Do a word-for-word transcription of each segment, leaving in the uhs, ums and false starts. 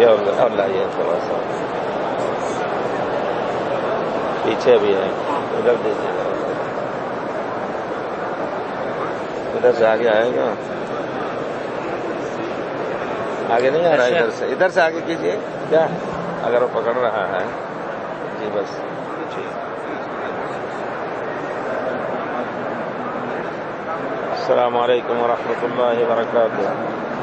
और और लाइए थोड़ा सा पीछे भी है, इधर दीजिए, इधर से आगे आएगा, आगे नहीं आ रहा है, इधर से इधर से आगे कीजिए क्या, अगर वो पकड़ रहा है जी बस। अस्सलामु अलैकुम वरहमतुल्लाहि वबरकातुहू।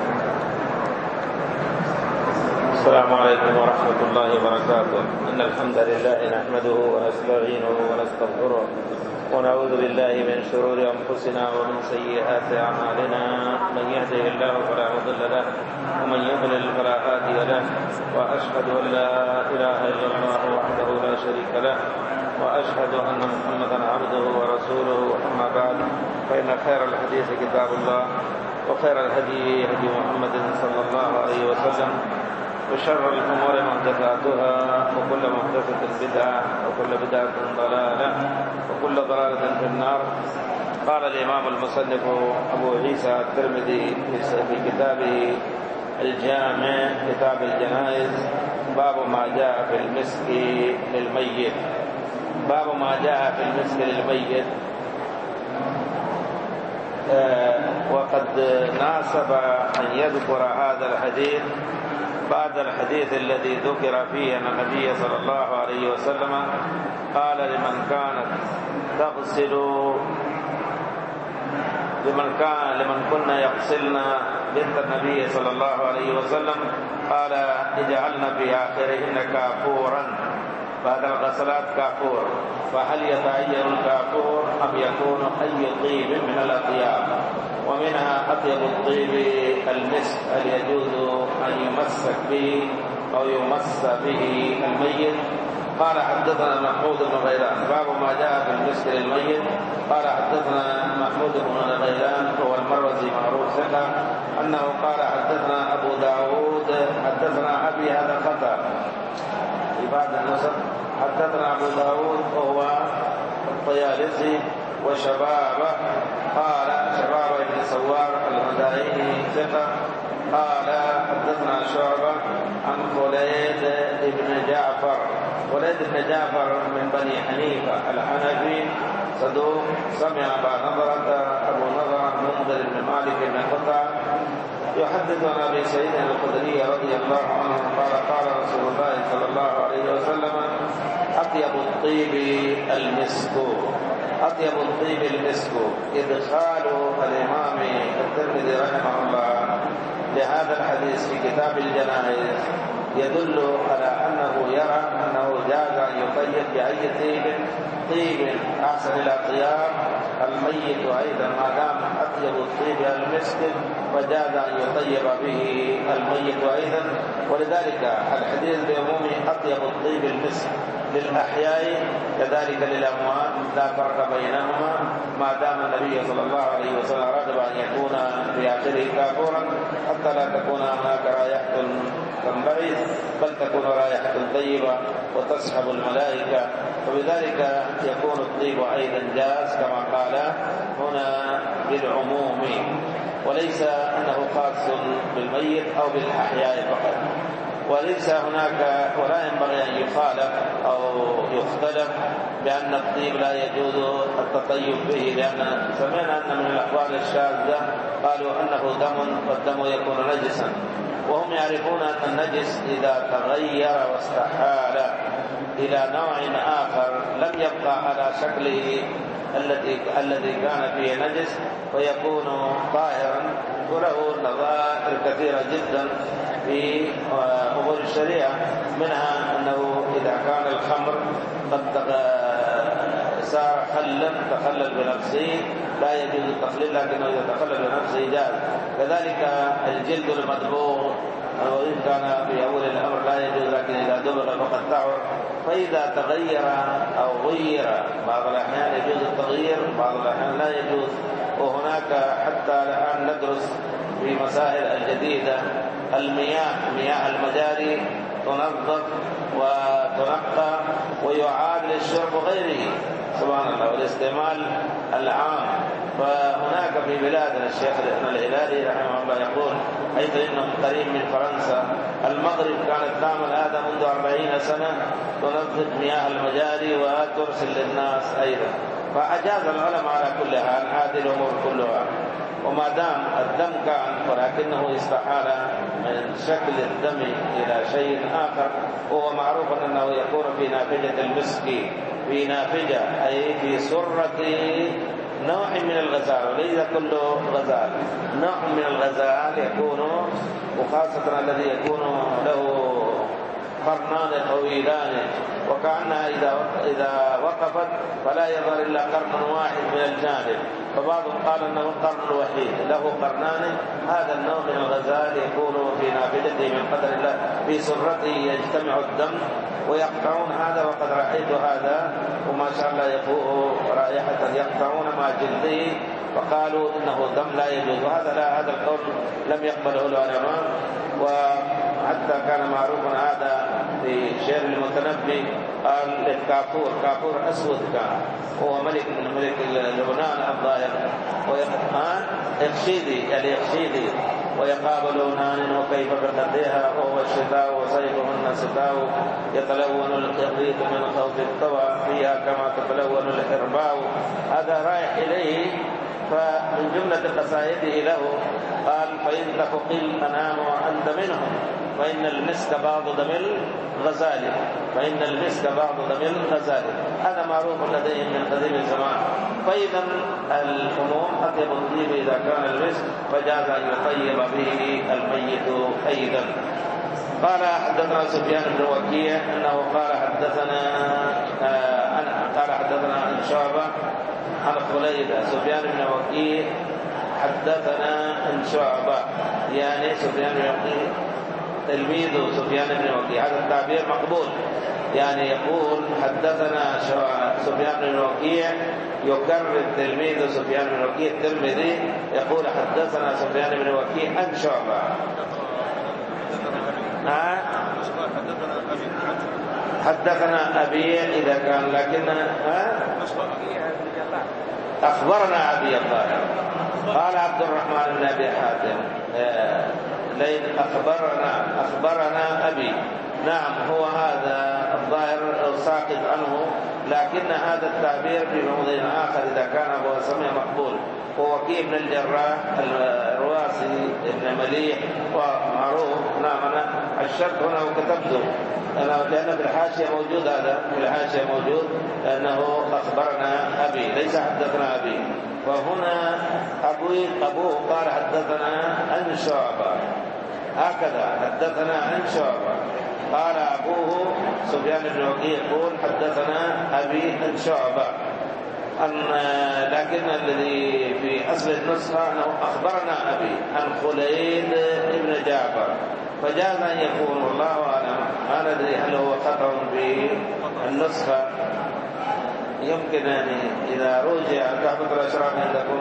अस्सलामु अलैकुम वरहमतुल्लाहि वबरकातुहू। इन्नल हम्दलिल्लाहि नहमदुहु व नस्तईनुहु व नस्तगफिरुह व नऊज़ु बिल्लाहि मिन शुरूरि अंफुसिना व मिन सय्यिआति अअमालिना। मन यहदिहिल्लाहु फला मुदिल्ल लहु व मन युद्लिल फला हादिय लहु व अशहदु अन ला इलाहा इल्लल्लाह वहदहु ला शरीका लहु وأشهد أن محمدا عبده ورسوله. أما بعد فإن خير الحديث كتاب الله وخير الهدي هدي محمد صلى الله عليه وسلم وشر الأمور محدثاتها وكل محدثة بدعة وكل بدعة ضلالة وكل ضلالة في النار. قال الإمام المصنف أبو عيسى الترمذي في كتابه الجامع كتاب الجنائز باب ما جاء في المسك للميت. باب ما جاء في المسك للميت. آه وقد ناسب أن يذكر هذا الحديث بعد الحديث الذي ذكر فيه أن النبي صلى الله عليه وسلم قال لمن كانت تغسل لمن كان لمن كنا يغسلن بنت النبي صلى الله عليه وسلم قال اجعلنا في آخرهن كافورا، بعد الغسلات كافور، فهل يتعين الكافور أم يكون أي طيب من الأطياب؟ ومنها أطيب الطيب المسك، هل يجوز أن يمسك به أو يمس به الميت؟ قال حدثنا محمود بن غيلان. باب ما جاء في المسك للميت. قال حدثنا محمود بن غيلان هو المروزي معروف ثقة أنه قال حدثنا أبو داود حدثنا أبي هذا خطأ في بعض النسخ، حدثنا أبو داود وهو الطيالسي وشبابه قال شباب بن سوار المدائني ثقة قال حدثنا شعبة عن خليد بن جعفر. خليد بن جعفر من بني حنيفة الحنفي صدوق، سمع أبا نضرة أبو نضرة منذر بن مالك بن قطع يحدث عن أبي سعيد الخدري رضي الله عنه قال قال رسول الله صلى الله عليه وسلم أطيب الطيب المسك. أطيب الطيب المسك. إدخال الإمام الترمذي رحمه الله لهذا الحديث في كتاب الجنائز يدل على أنه يرى أنه جاز أن يطيب بأي طيب طيب أحسن الأطياب الميت أيضا ما دام أطيب الطيب المسك فجاز أن يطيب به الميت أيضا. ولذلك الحديث بعموم أطيب الطيب المسك للأحياء كذلك للأموات لا فرق بينهما ما دام النبي صلى الله عليه وسلم رغب أن يكون في آخره كافورا حتى لا تكون هناك رائحة تنبعث بل تكون رائحة طيبة وتسحب الملائكة، وبذلك يكون الطيب أيضا جاز كما قال هنا بالعموم، وليس أنه خاص بالميت أو بالأحياء فقط. وليس هناك ولا ينبغي أن يخالف أو يختلف بأن الطيب لا يجوز التطيب به، لأن سمعنا أن من الأقوال الشاذة قالوا أنه دم والدم يكون نجسا، وهم يعرفون أن النجس إذا تغير واستحال إلى نوع آخر لم يبقى على شكله الذي الذي كان فيه نجس ويكون طاهرا، وله نظائر كثيرة جدا في أمور الشريعة، منها أنه إذا كان الخمر قد صار خلا تخلل بنفسه لا يجوز التخليل، لكنه إذا تخلل بنفسه جاز. كذلك الجلد المدبوغ وإن كان في أول الأمر لا يجوز، لكن إذا دبغ فقد تعر. فإذا تغير أو غير بعض الأحيان يجوز التغيير بعض الأحيان لا يجوز. وهناك حتى الآن ندرس في مسائل الجديدة المياه مياه المجاري تنظف وتنقى ويعاد للشرب غيره. سبحان الله، والاستعمال العام. فهناك في بلادنا الشيخ الهلالي رحمه الله يقول حيث انه قريب من فرنسا، المغرب كانت تعمل هذا منذ أربعين سنة، تنظف مياه المجاري وترسل للناس أيضا. فأجاز العلماء على كل حال هذه الأمور كلها. وما دام الدم كان ولكنه استحال من شكل الدم إلى شيء آخر، وهو معروف أنه يكون في نافجة المسك، في نافجة أي في سرة نوع من الغزال، وليس كل غزال، نوع من الغزال يكون، وخاصة الذي يكون له قرنان طويلان، وكأنها إذا إذا وقفت فلا يظهر إلا قرن واحد من الجانب، فبعضهم قال أنه القرن الوحيد له قرنان. هذا النوع من الغزال يكون في نافذته من قدر الله، في سرته يجتمع الدم ويقطعون هذا، وقد رأيت هذا وما شاء الله يفوق رائحة، يقطعون مع جلده، فقالوا إنه دم لا يجوز. وهذا لا، هذا القول لم يقبله العلماء. وحتى كان معروف هذا في شعر المتنبي، قال الكافور، كافور أسود كان، هو ملك من ملك لبنان الظاهر، ويخشيدي اليخشيدي ويقابلونان وكيف بقدها وهو الشتاء وصيفهن ستاء، يتلون الكبريت من خوف الطوى فيها كما تتلون الحرباء. هذا رايح إليه. فمن جملة قصائده له قال فإن تقل أنام وأنت منهم، فإن المسك بعض دم الغزال، فإن المسك بعض دم الغزال. هذا معروف لديهم من قديم الزمان. فإذا الحموم أطيب الطيب إذا كان المسك، فجاز أن يطيب به الميت أيضا. قال حدثنا سفيان بن وكيع أنه قال حدثنا آه قال حدثنا عن شعبة عن خليد. سفيان بن وكيع حدثنا عن شعبة، يعني سفيان بن وكيع تلميذ سفيان بن وكيع، هذا التعبير مقبول. يعني يقول حدثنا سفيان بن وكيع، يكرر تلميذ سفيان بن وكيع الترمذي يقول حدثنا سفيان بن وكيع عن شعبة. ها حدثنا أبي إذا كان، لكن ها أخبرنا أبي الظاهر. قال عبد الرحمن بن أبي حاتم لين أخبرنا أخبرنا أبي. نعم، هو هذا الظاهر ساقط عنه، لكن هذا التعبير في موضع آخر إذا كان أبو سمع مقبول. ووكيع بن الجراح الرواسي بن مليح ومعروف. نعم، أنا الشرط هنا وكتبته لأن في الحاشية موجود، هذا في الحاشية موجود أنه أخبرنا أبي ليس حدثنا أبي. وهنا أبوي أبوه قال حدثنا عن شعبة، هكذا حدثنا عن شعبة. قال أبوه سفيان بن وكيع يقول حدثنا أبي عن شعبة. أن لكن الذي في أصل النسخة أنه أخبرنا أبي عن خليد بن جعفر، فجاز أن يكون والله أعلم. ما ندري هل هو خطأ في النسخة، يمكن أن إذا رجع تحفظ الأشراف عندكم،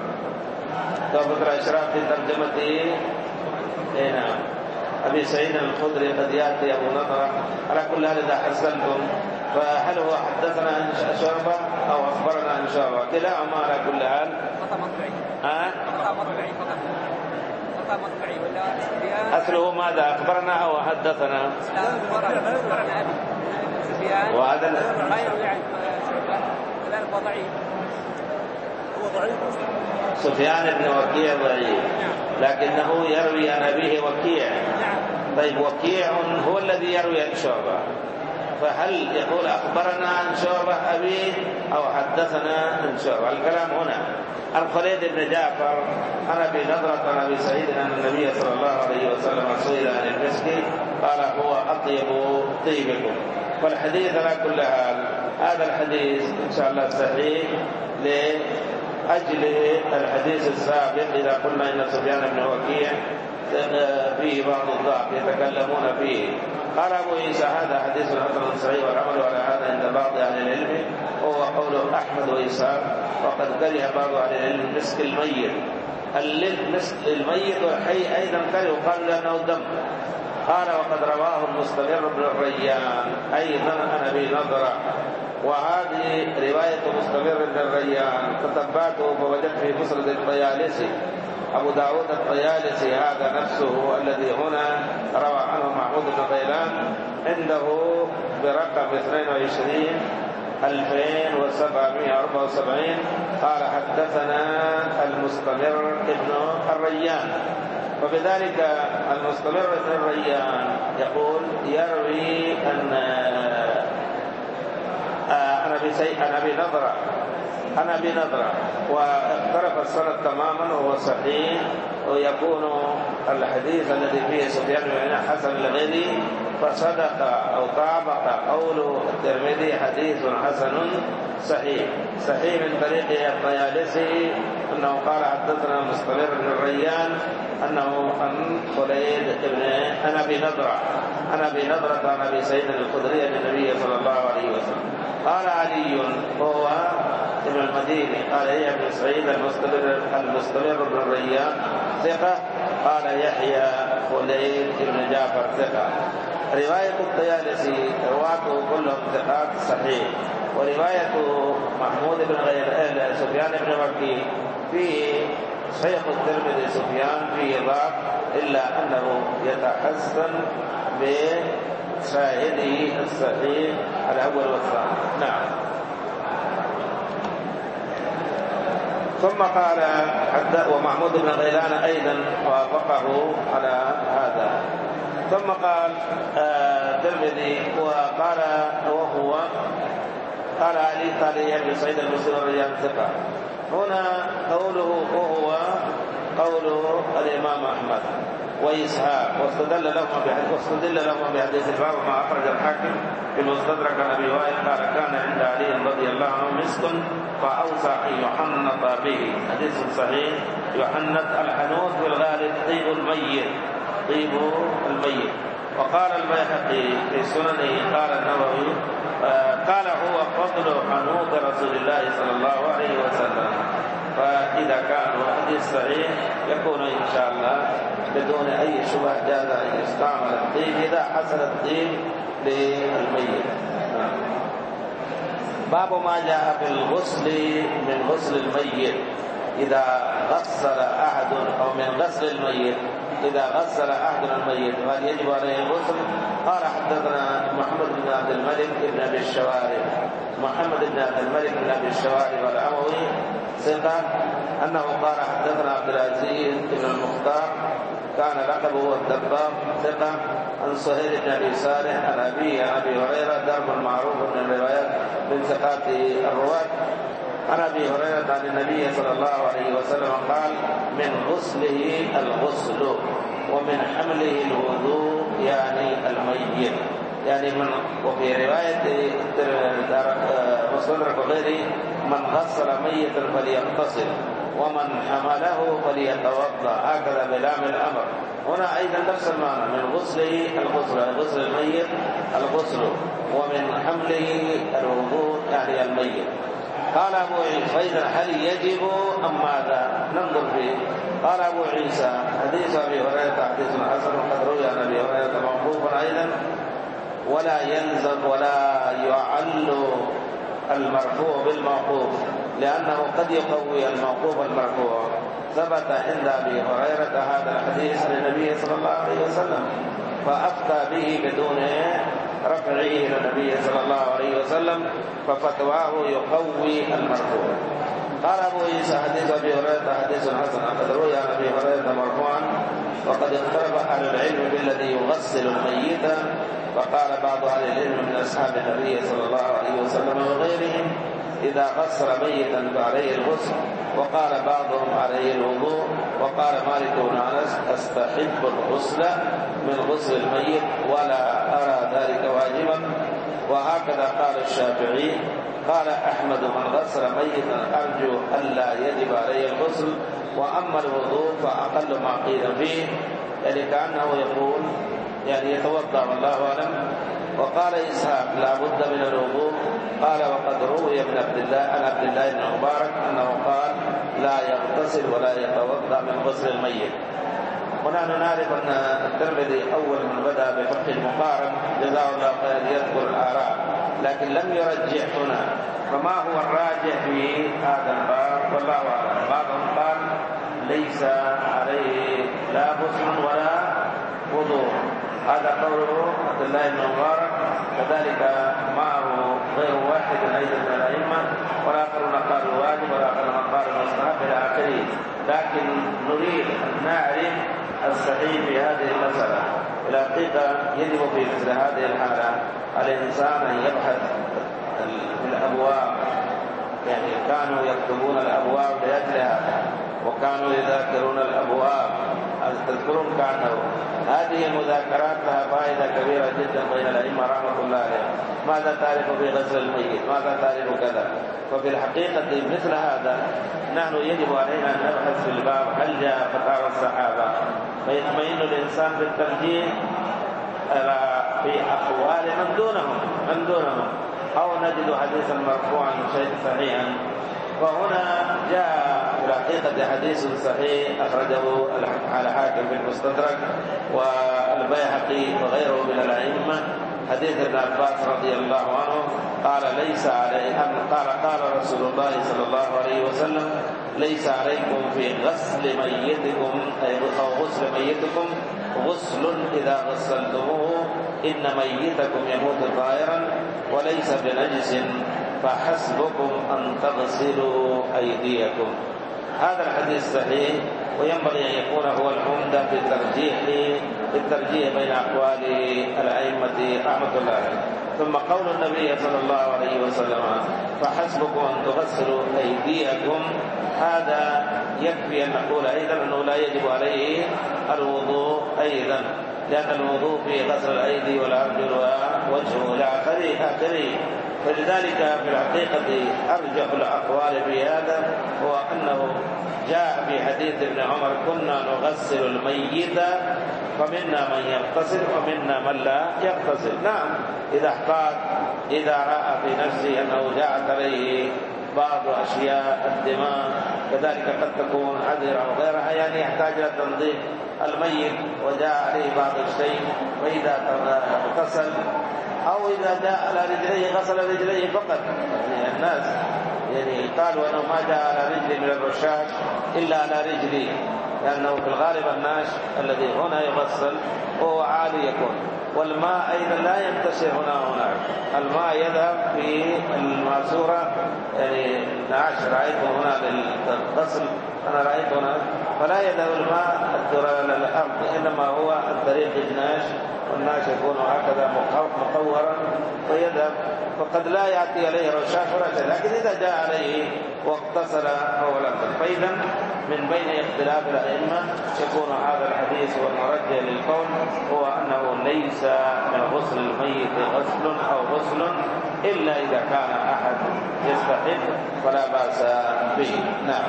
تحفظ الأشراف في ترجمته هنا أبي سعيد الخدري قد يأتي أبو نضرة. على كل هذا إذا حسنتم فهل هو حدثنا عن شعبة أو أخبرنا عن شعبة؟ كلاهما على كل حال خطأ مطبعي. ها؟ خطأ مطبعي فقط. خطأ مطبعي ولا أصله ماذا؟ أخبرنا أو حدثنا؟ أخبرنا أبي سفيان. وهذا ما يروي عن شعبة كذلك هو ضعيف. هو ضعيف. سفيان بن وكيع ضعيف، لكنه يروي عن أبيه وكيع. طيب وكيع هو الذي يروي عن شعبة، فهل يقول أخبرنا عن شعبة أبيه أو حدثنا عن شعبة؟ الكلام هنا عن خليد بن جعفر عن أبي نضرة عن أبي سعيد أن النبي صلى الله عليه وسلم سئل عن المسك قال هو أطيب طيبكم. والحديث على كل حال هذا الحديث إن شاء الله صحيح لأجل الحديث السابق إذا قلنا إن سفيان بن وكيع فيه بعض الضعف يتكلمون فيه. قال أبو عيسى هذا حديث حسن صحيح، والعمل على هذا عند بعض أهل العلم وهو قول أحمد وإسحاق. وقد كره بعض أهل العلم مسك الميت، المسك الميت والحي أيضا كره، قال لأنه دم، قال وقد رواه المستمر بن الريان أيضا عن أبي نضرة، وهذه رواية مستمر بن الريان تتبعته فوجدت في مسند الطيالسي أبو داود الطيالسي هذا نفسه الذي هنا روى عنه محمود بن غيلان عنده برقم اثنين وعشرين ألفين وسبعمائة وأربعة وسبعين قال حدثنا المستمر بن الريان. وبذلك المستمر بن الريان يقول يروي أن عن أبي نضرة عن أبي نضرة واختلف السند تماما وهو صحيح، ويكون الحديث الذي فيه سفيان بن عيينة حسن لغيره، فصدق أو طابق قول الترمذي حديث حسن صحيح صحيح من طريق الطيالسي أنه قال حدثنا مستمر بن الريان أنه عن خليد بن عن أبي نضرة عن أبي نضرة عن أبي سعيد الخدري عن النبي صلى الله عليه وسلم. قال علي وهو ابن المديني قال هي ابن سعيد المستمر المستمر بن الريان ثقة. قال يحيى خليد بن جعفر ثقة. رواية الطيالسي رواته كلهم ثقات صحيح، ورواية محمود بن غيلان سفيان بن مكي فيه شيخ الترمذي سفيان فيه ضعف، إلا أنه يتحسن بشاهده الصحيح الأول والثاني. نعم. ثم قال حتى ومحمود بن غيلان أيضا وافقه على هذا. ثم قال الترمذي آه وقال وهو قال علي قال يا ابن سعيد المسلم الريان ثقة. هنا قوله وهو قول الإمام أحمد وإسحاق، واستدل لهم بحديث واستدل لهم بحديث الباب ما أخرج الحاكم في المستدرك عن أبي وائل قال كان عند علي رضي الله عنه مسك فأوصى أن يحنط به. حديث صحيح. يحنط الحنوط بالغالب طيب الميت طيب الميت. وقال البيهقي في سننه قال النووي قال هو فضل حنوط رسول الله صلى الله عليه وسلم. فإذا كان الحديث صحيح يكون إن شاء الله بدون أي شبهة جاز أن يستعمل الطيب إذا حصل الطيب للميت. باب ما جاء في الغسل من غسل الميت إذا غسل أحد أو من غسل الميت إذا غسل أحد الميت هل يجب عليه الغسل؟ قال حدثنا محمد بن عبد الملك بن أبي الشوارب محمد بن عبد الملك بن أبي الشوارب الأموي ثقة أنه قال حدثنا عبد العزيز بن المختار كان لقبه الدباب ثقة عن سهيل بن أبي صالح عن أبيه عن أبي هريرة درب معروف من الروايات من ثقات الرواة عن أبي هريرة عن النبي صلى الله عليه وسلم قال من غسله الغسل ومن حمله الوضوء يعني الميت يعني من. وفي رواية مستدرك وغيره من غسل ميتا فليغتسل ومن حمله فليتوضا هكذا بلام الأمر. هنا أيضا نفس المعنى من غسله الغسل غسل الميت الغسل ومن حمله الوضوء يعني الميت. قال أبو عيسى فإذا هل يجب أم ماذا؟ ننظر فيه. قال أبو عيسى حديث أبي هريرة حديث حسن وقد روي عن أبي هريرة موقوفا أيضا ولا يلزم ولا يعل المرفوع بالموقوف لأنه قد يقوي الموقوف المرفوع. ثبت عند أبي هريرة هذا الحديث للنبي صلى الله عليه وسلم فأفتى به بدون رفعه إلى النبي صلى الله عليه وسلم ففتواه يقوي المرفوع. قال أبو عيسى حديث أبي هريرة حديث حسن قد روي عن أبي هريرة مرفوعا وقد اختلف أهل العلم بالذي يغسل الميت فقال بعض أهل العلم من أصحاب النبي صلى الله عليه وسلم وغيرهم إذا غسل ميتا فعليه الغسل وقال بعضهم عليه الوضوء. وقال مالك بن أنس أستحب الغسل من غسل الميت ولا أرى ذلك واجبا. وهكذا قال الشافعي. قال أحمد من غسل ميتا أرجو ألا يجب عليه الغسل وأما الوضوء فأقل ما قيل فيه يعني كأنه يقول يعني يتوضأ والله أعلم. وقال إسحاق لا بد من الوضوء. قال وقد روي ابن عبد الله عن عبد الله بن مبارك أنه قال لا يغتسل ولا يتوضأ من غسل الميت. ونحن نعرف أن الترمذي أول من بدأ بفقه المقارن جزاه الله خير يذكر الآراء، لكن لم يرجح هنا. فما هو الراجح في هذا الباب والله أعلم. بعضهم قال ليس عليه لا غسل ولا وضوء، هذا قوله عبد الله بن مبارك، كذلك معه غير واحد أيضا من الأئمة، والآخرون قالوا واجب والآخرون قالوا مستحب إلى آخره. لكن نريد أن نعرف الصحيح في هذه المسألة. الحقيقة يجب في مثل هذه الحالة على الإنسان أن يبحث في الأبواب، يعني كانوا يكتبون الأبواب لأجل هذا، وكانوا يذاكرون الأبواب. تذكرون كأنه هذه المذاكرات لها فائدة كبيرة جدا بين الأئمة رحمة الله عليهم. ماذا تعرف في غسل الميت؟ ماذا تعرف كذا؟ وفي الحقيقة مثل هذا نحن يجب علينا أن نبحث في الباب هل جاء فتاوى الصحابة فيطمئن الإنسان بالترجيح في أقوال من دونهم من دونهم أو نجد حديثا مرفوعا شيء صحيحا. وهنا جاء في الحقيقة حديث صحيح أخرجه على حاكم في المستدرك والبيهقي وغيره من الأئمة، حديث ابن عباس رضي الله عنه قال ليس عليه قال قال رسول الله صلى الله عليه وسلم ليس عليكم في غسل ميتكم أو غسل ميتكم غسل إذا غسلتموه إن ميتكم يموت طائرا وليس بنجس فحسبكم أن تغسلوا أيديكم. هذا الحديث صحيح، وينبغي أن يكون هو العمدة في الترجيح في الترجيح بين أقوال الأئمة رحمة الله عليهم. ثم قول النبي صلى الله عليه وسلم فحسبكم أن تغسلوا أيديكم، هذا يكفي أن نقول أيضا أنه لا يجب عليه الوضوء أيضا، لأن الوضوء في غسل الأيدي والأرجل ووجهه إلى آخره. فلذلك في الحقيقة أرجح الأقوال في هذا هو أنه جاء في حديث ابن عمر كنا نغسل الميت فمنا من يغتسل ومنا من لا يغتسل. نعم إذا احتاط، إذا رأى في نفسه أنه جاءت عليه بعض أشياء الدماء، كذلك قد تكون عذرة وغيرها، يعني يحتاج إلى تنظيف الميت وجاء عليه بعض الشيء، وإذا اغتسل أو إذا جاء على رجليه غسل رجليه فقط. يعني الناس يعني قالوا أنه ما جاء على رجلي من الرشاش إلا على رجلي، لأنه في الغالب الناش الذي هنا يغسل هو عالي يكون، والماء أيضا لا ينتشر هنا وهناك، الماء يذهب في الماسورة، يعني نعش رأيته هنا للغسل أنا رأيته هنا، فلا يذهب الماء إلى الأرض، إنما هو عن طريق الناش، والناش يكون هكذا مقورا فيذهب، فقد لا يأتي عليه رشاش ولا شيء. لكن إذا جاء عليه واغتسل فهو الأفضل. فإذا من بين اختلاف الأئمة يكون هذا الحديث والمرجع للقول هو أنه ليس من غسل الميت غسل أو غسل إلا إذا كان أحد يستحق فلا بأس به. نعم.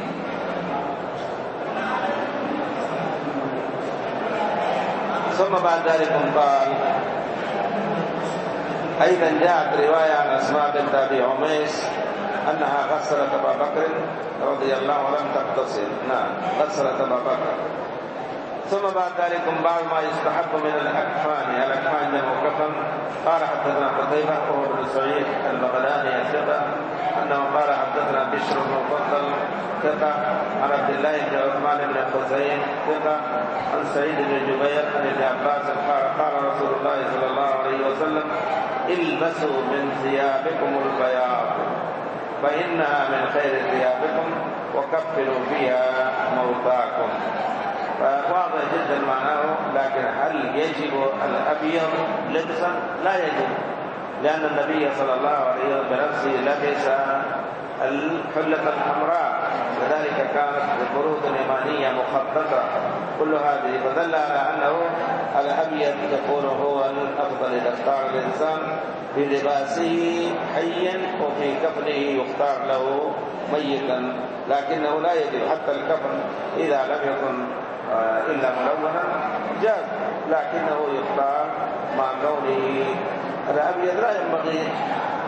ثم بعد ذلك قال أيضا جاءت رواية عن أسماء بنت أبي عميس أنها غسلت أبا بكر رضي الله عنه ولم تغتسل. نعم غسلت أبا بكر. ثم بعد ذلك بعض ما يستحب من الأكفان، الأكفان جمع كفن. قال حدثنا قتيبة وهو بن سعيد البغلاني الثقة أنه قال حدثنا بشر بن مفضل ثقة عن عبد الله بن عثمان بن خزين ثقة عن سعيد بن جبير عن ابن عباس قال قال رسول الله صلى الله عليه وسلم البسوا من ثيابكم البياض فإنها من خير ثيابكم وكفنوا فيها موتاكم. فواضح جدا معناه، لكن هل يجب الأبيض لبسا؟ لا يجب، لأن النبي صلى الله عليه وسلم بنفسه لبس الحلة الحمراء، وذلك كانت بخروط يمانية مخططة كل هذه، فدل على أنه الأبيض يكون هو الأفضل إذا اختار الإنسان في لباسه حيا وفي كفنه يختار له ميتا، لكنه لا يجب حتى الكفن إذا لم يكن إلا ملونا جاز، لكنه يختار مع كونه الأبيض لا ينبغي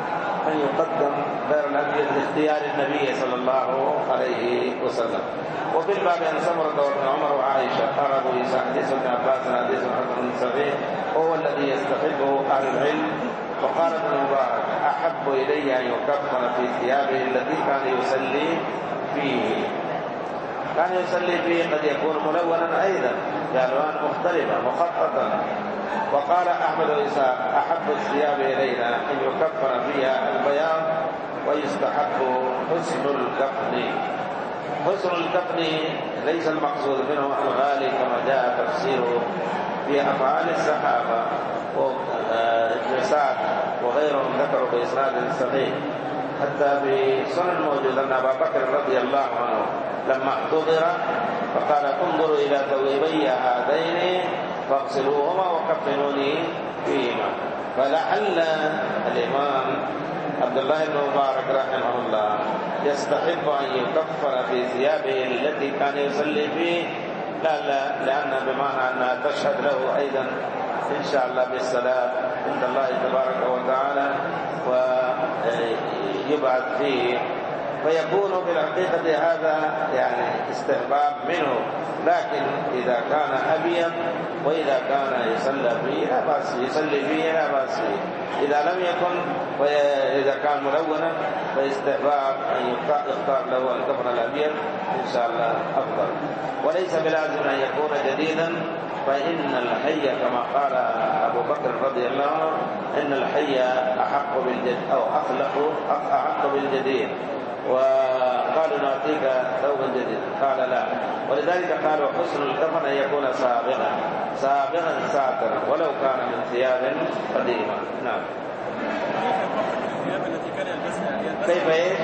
أن يقدم غير الأبيض لاختيار النبي صلى الله عليه وسلم. وفي الباب عن سمرة وابن عمر وعائشة قال أبو عيسى حديث ابن عباس حديث حسن صحيح هو الذي يستحبه أهل العلم. وقال ابن مبارك أحب إلي أن يكفن في ثيابه التي كان يصلي فيه. كان يصلي فيه قد يكون ملونا أيضا بألوان مختلفة مخططة. وقال أحمد وإسحاق أحب الثياب إلينا أن يكفن فيها البياض ويستحب حسن الكفن. حسن الكفن ليس المقصود منه الغالي كما جاء تفسيره في أفعال الصحابة وابن سعد وغيرهم ذكروا بإسناد صحيح. حتى في سنن موجود أن أبا بكر رضي الله عنه لما احتضر فقال انظروا إلى ثوبي هذين فاغسلوهما وكفنوني فيهما. فلعل الإمام عبد الله بن مبارك رحمه الله يستحب أن يكفن في ثيابه التي كان يصلي فيه، لا لا لأن بمعنى أنها تشهد له أيضا إن شاء الله بالصلاة عند الله تبارك وتعالى ويبعث فيه، فيكون في الحقيقة هذا يعني استحباب منه. لكن إذا كان أبيض وإذا كان يصلى فيه لا بأس، يصلي فيه لا بأس فيه. إذا لم يكن وإذا كان ملونا فاستحباب أن يختار له الكفن الأبيض إن شاء الله أفضل. وليس بلازم أن يكون جديدا، فإن الحي كما قال أبو بكر رضي الله عنه إن الحي أحق بالجديد أو أخلق أحق بالجديد، وقالوا نعطيك ثوبا جديدا قال لا. ولذلك قالوا حسن الكفن أن يكون سابغا سابغا ساترا ولو كان من ثياب قديمة. نعم. كيف ايش؟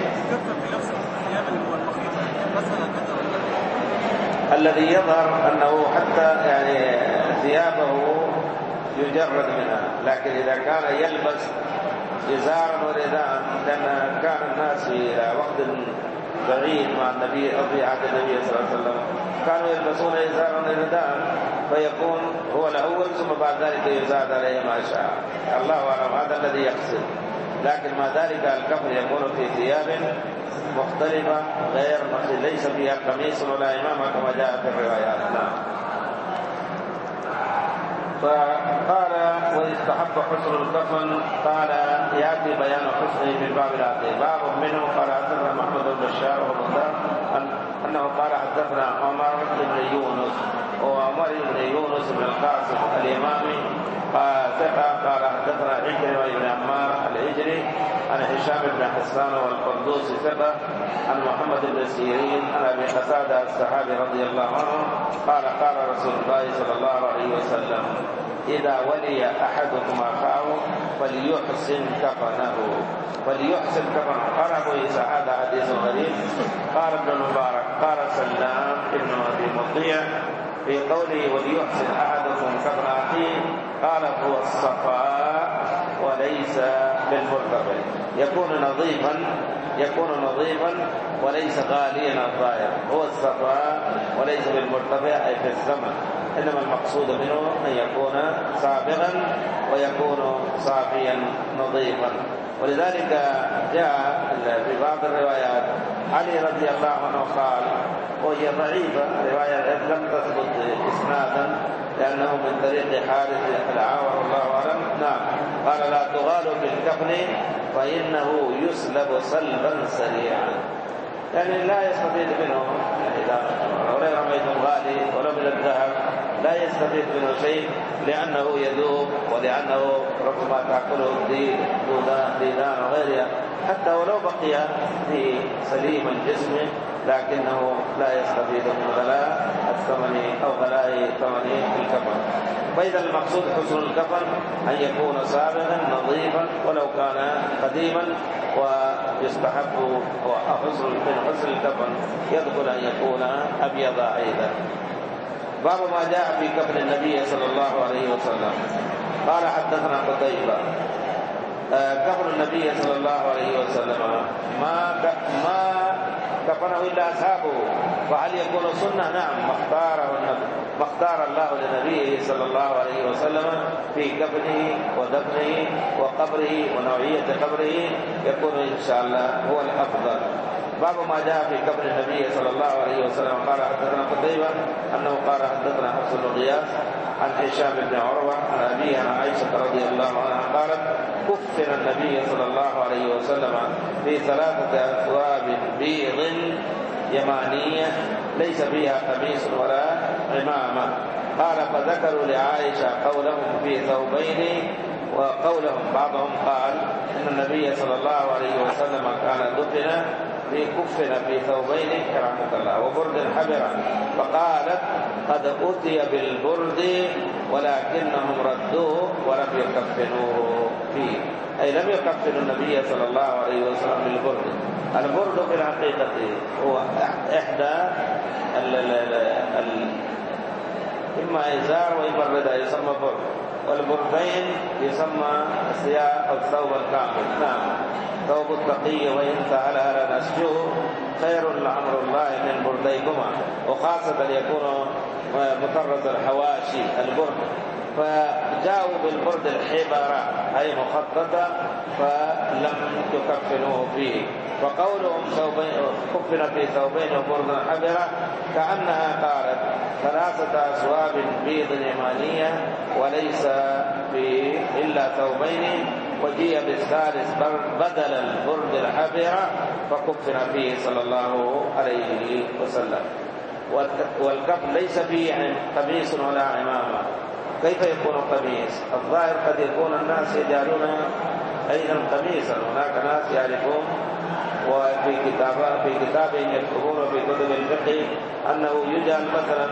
الذي يظهر أنه حتى يعني ثيابه يجرد منها، لكن إذا كان يلبس إزارا ورداء، لأن كان الناس في وقت بعيد مع النبي أو في عهد النبي صلى الله عليه وسلم كانوا يلبسون إزارا ورداء، فيكون هو الأول ثم بعد ذلك يزاد عليه ما شاء. الله أعلم هذا الذي يقصد. لكن ما ذلك الكفن يكون في ثياب مختلفة غير ليس فيها قميص ولا إمامة كما جاء في الروايات. نعم. فقال ويستحب حسن الكفن، قال يأتي بيان حسنه في الباب الآتي. باب منه قال حدثنا محمد بن بشار وبندار أنه قال حدثنا عمر بن يونس وعمر بن يونس بن القاسم الإمامي ثقة قال حدثنا عكرمة بن عمار الهجري عن هشام بن حسان والقردوسي ثقة عن محمد بن سيرين عن أبي قتادة الصحابي رضي الله عنه قال قال رسول الله صلى الله عليه وسلم إذا ولي أحدكم أخاه فليحسن كفنه فليحسن كفنه. قال أبو عيسى هذا حديث غريب. قال ابن المبارك قال سلام ابن أبي مطيع في قوله وليحسن أحدكم كفن أخيه قال هو الصفاء وليس بالمرتفع، يكون نظيفا يكون نظيفا وليس غاليا الظاهر، هو الصفاء وليس بالمرتفع أي في الزمن، إنما المقصود منه أن يكون سابغا ويكون صافيا نظيفا. ولذلك جاء في بعض الروايات علي رضي الله عنه قال وهي ضعيفة رواية لم تثبت إسنادا لأنه من طريق حارث العاور الله أعلم. نعم. قال لا تغالوا بالكفن فإنه يسلب سلبا سريعا، يعني لا يستفيد منه إذا ولو رميتم غالي ولو من الذهب لا يستفيد منه شيء لأنه يذوب ولأنه ربما تأكله الديدان وغيرها، حتى ولو بقي في سليم الجسم لكنه لا يستفيد من غلاء الثمن أو غلاء ثمن الكفن. فإذا المقصود حسن الكفن أن يكون سابغا نظيفا ولو كان قديما، ويستحب وحسن من حسن الكفن يدخل أن يكون أبيض أيضا. باب ما جاء في كفن النبي صلى الله عليه وسلم. قال حدثنا قتيبة كفن النبي صلى الله عليه وسلم ما ما كفنه إلا أصحابه، فهل يكون سنة؟ نعم، ما اختاره النبي، ما اختار الله لنبيه صلى الله عليه وسلم في كفنه ودفنه وقبره ونوعية قبره يكون إن شاء الله هو الأفضل. باب ما جاء في قبر النبي صلى الله عليه وسلم. قال حدثنا قتيبة أنه قال حدثنا حفص بن غياث عن هشام بن عروة عن أبيه عن عائشة رضي الله عنها قالت كفن النبي صلى الله عليه وسلم في ثلاثة أثواب بيض يمانية ليس فيها قميص ولا عمامة. قال فذكروا لعائشة قولهم في ثوبين وقولهم، بعضهم قال إن النبي صلى الله عليه وسلم كان دفن في كفن في ثوبين كرامة الله وبرد حبرا، فقالت قد أتي بالبرد ولكنهم ردوه ولم يكفنوه فيه، أي لم يكفنوا النبي صلى الله عليه وسلم بالبرد. البرد في الحقيقة هو إحدى ال ال ال إما إزار وإما الرداء يسمى برد، والبردين يسمى الثياب أو الثوب الكامل. نعم، ثوب التقي وإن سهلها لنسجه خير لأمر الله من برديكما، وخاصة يكون مطرز الحواشي البرد، فجاءوا بالبرد الحبرة أي مخططة فلم يكفنوه فيه. وقولهم كفن في ثوبين وبرد حبرة كأنها قالت ثلاثة أثواب بيض يمانية وليس في إلا ثوبين، وجيء بالثالث بدل البرد الحبرة فكفن فيه صلى الله عليه وسلم. والكفن ليس فيه قميص ولا عمامة. كيف يكون قميص؟ الظاهر قد يكون الناس يجعلون أيضا قميصا، هناك ناس يعرفون وفي كتاب في كتاب يكتبون في كتب الفقه أنه يجعل مثلا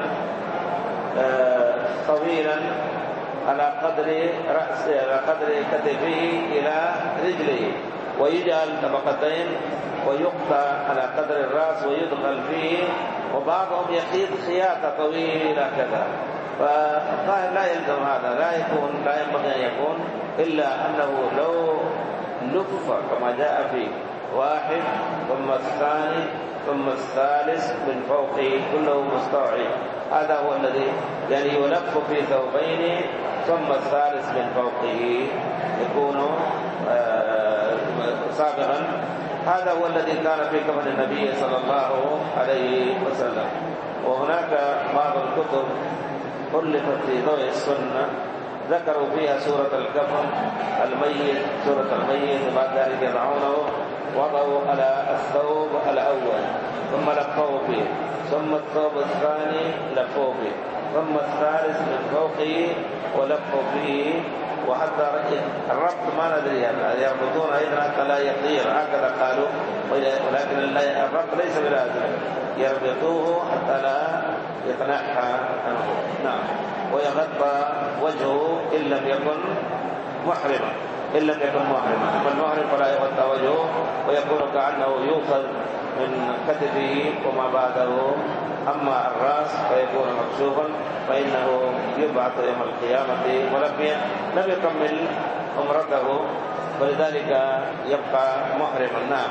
طويلا على قدر رأسه على قدر كتفه إلى رجله، ويجعل طبقتين ويقطع على قدر الرأس ويدخل فيه، وبعضهم يخيط خياطة طويلة كذا. فالظاهر لا يلزم هذا، لا يكون لا ينبغي أن يكون، إلا أنه لو لف كما جاء فيه واحد ثم الثاني ثم الثالث من فوقه كله مستوعب، هذا هو الذي يعني يلف في ثوبين ثم الثالث من فوقه يكون آه سابقا. هذا هو الذي كان في كفن النبي صلى الله عليه وسلم. وهناك بعض الكتب ألفت في ضوء السنة ذكروا فيها سورة الكفن الميت، سورة الميت، وبعد ذلك يضعونه وضعوا على الثوب الأول ثم لفوا فيه، ثم الثوب الثاني لفوا فيه، ثم الثالث من فوقه ولفوا فيه، وحتى الربط ما ندري يربطون أيضا حتى لا يطير، هكذا قالوا، ولكن الربط ليس بلازم، يربطوه حتى لا يتنحى عنه. نعم، ويغطى وجهه إن لم يكن محرما، إن لم يكن محرما، أما المحرم فلا يغطى وجهه ويكون كأنه يؤخذ من كتفه وما بعده. أما الرأس فيكون مكشوفا فإنه يبعث يوم القيامة ولم لم يكمل عمرته، ولذلك يبقى محرما. نعم.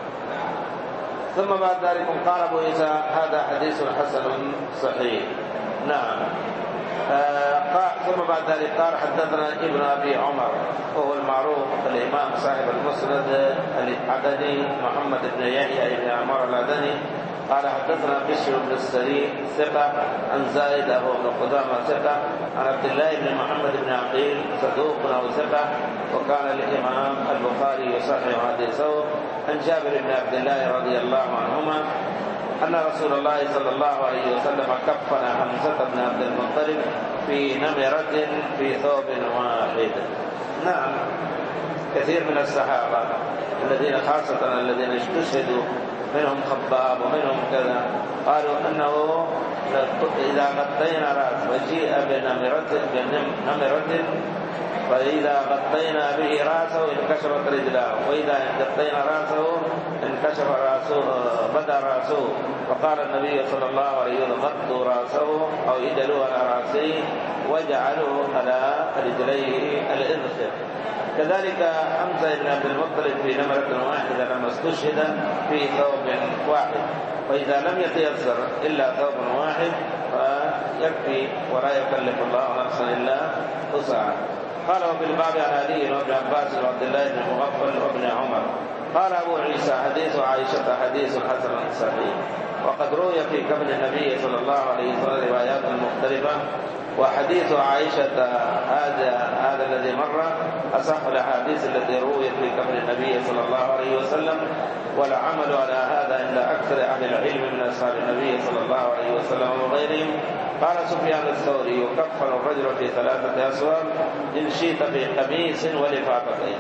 ثم بعد ذلك قال أبو عيسى هذا حديث حسن صحيح. نعم. آه ثم بعد ذلك قال حدثنا ابن أبي عمر وهو المعروف الإمام صاحب المسند العدني محمد بن يحيى بن عمر العدني قال حدثنا بشر بن السري ثقة عن زائد أبو بن قدامة ثقة عن عبد الله بن محمد بن عقيل صدوق أو ثقة، وكان الإمام البخاري يصحح حديثه عن جابر بن عبد الله رضي الله عنهما أن رسول الله صلى الله عليه وسلم كفن حمزة بن عبد المطلب في نمرة في ثوب واحد. نعم، كثير من الصحابة الذين خاصة الذين استشهدوا منهم خباب ومنهم كذا قالوا أنه إذا غطينا رأس وجيء بنمرة بنمرة فإذا غطينا به رأسه انكشفت رجلاه، وإذا غطينا رأسه انكشف رأسه بدا رأسه. فقال النبي صلى الله عليه وسلم غطوا رأسه أو اجعلوه على رأسه واجعلوا على رجليه الإذخر. كذلك حمزة بن عبد المطلب في نمرة واحدة لما استشهد في ثوب واحد، فإذا لم يتيسر إلا ثوب واحد فيكفي ولا يكلف الله نفسا إلا وسعها. قال وفي الباب عن علي وابن عباس وعبد الله بن مغفل وابن عمر. قال أبو عيسى حديث عائشة حديث حسن صحيح. وقد روي في كفن النبي صلى الله عليه وسلم روايات مختلفة، وحديث عائشة هذا هذا الذي مر أصح الأحاديث التي رويت في كفن النبي صلى الله عليه وسلم، والعمل على هذا عند أكثر أهل العلم من أصحاب النبي صلى الله عليه وسلم وغيرهم. قال سفيان الثوري يكفن الرجل في ثلاثة أسواب إن شئت في قميص ولفافتين.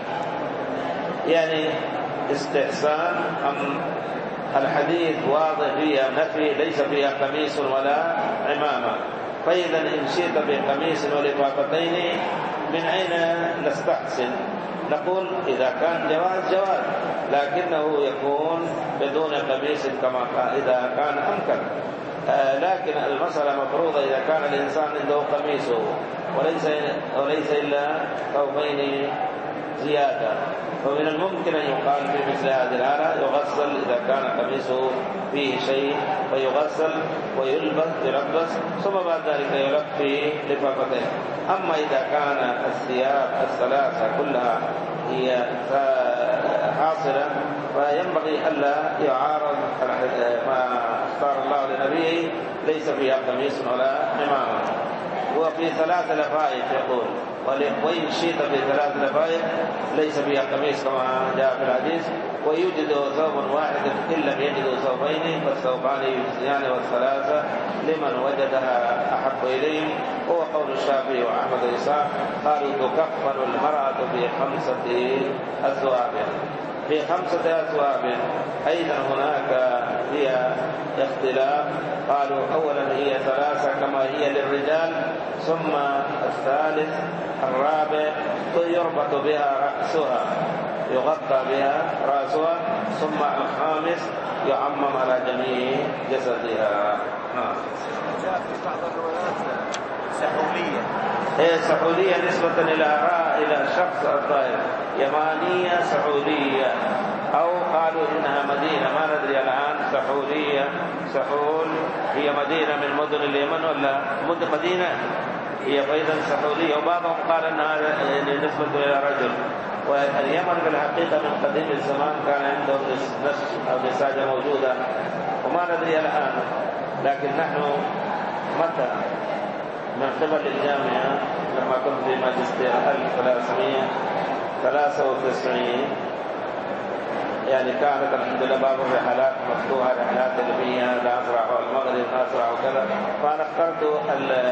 يعني استحسان أم الحديث واضح فيها نفي ليس فيها قميص ولا عمامة، فإذا إن شئت بقميص ولفافتين من أين نستحسن؟ نقول إذا كان جواز جواز، لكنه يكون بدون قميص كما إذا كان أمكن. آه لكن المسألة مفروضة إذا كان الإنسان عنده قميصه وليس وليس إلا ثوبين زيادة، فمن الممكن أن يقال في مثل هذه الحالة يغسل إذا كان قميصه فيه شيء فيغسل ويلبس يلبس ثم بعد ذلك يلفي لفافتين. أما إذا كان الثياب الثلاثة كلها هي حاصلة فينبغي ألا يعارض ما اختار الله لنبيه ليس فيها قميص ولا عمامة. وفي ثلاث لفائف يقول وإن شئت في ثلاث لفائف ليس فيها قميص كما جاء في الحديث، ويوجد ثوب واحد إن لم يجدوا ثوبين فالثوبان يجزيان والثلاثة لمن وجدها أحب إليهم. هو قول الشافعي وأحمد وإسحاق قالوا تكفن المرأة في خمسة أثواب في خمسة أثواب. أيضا هناك هي اختلاف، قالوا أولا هي ثلاثة كما هي للرجال، ثم الثالث الرابع يربط بها رأسها يغطى بها رأسها، ثم الخامس يعمم على جميع جسدها. جاء في بعض الروايات سحولية، هي سحولية نسبة إلى إلى شخص الظاهر يمانية سحولية، أو قالوا إنها مدينة ما ندري الآن سحولية. سحول هي مدينة من مدن اليمن ولا مدينة هي فإذا سحولية، وبعضهم قال أنها نسبة إلى رجل. واليمن بالحقيقة من قديم الزمان كان عندهم نسج أو نساجة موجودة وما ندري الآن، لكن نحن متى من قبل الجامعة لما كنت في ماجستير ألف وثلاثمائة وثلاثة وتسعين يعني كانت الحمد لله باب الرحلات مفتوحة، رحلات علمية لأسرع والمغرب أسرع وكذا، فأنا اخترت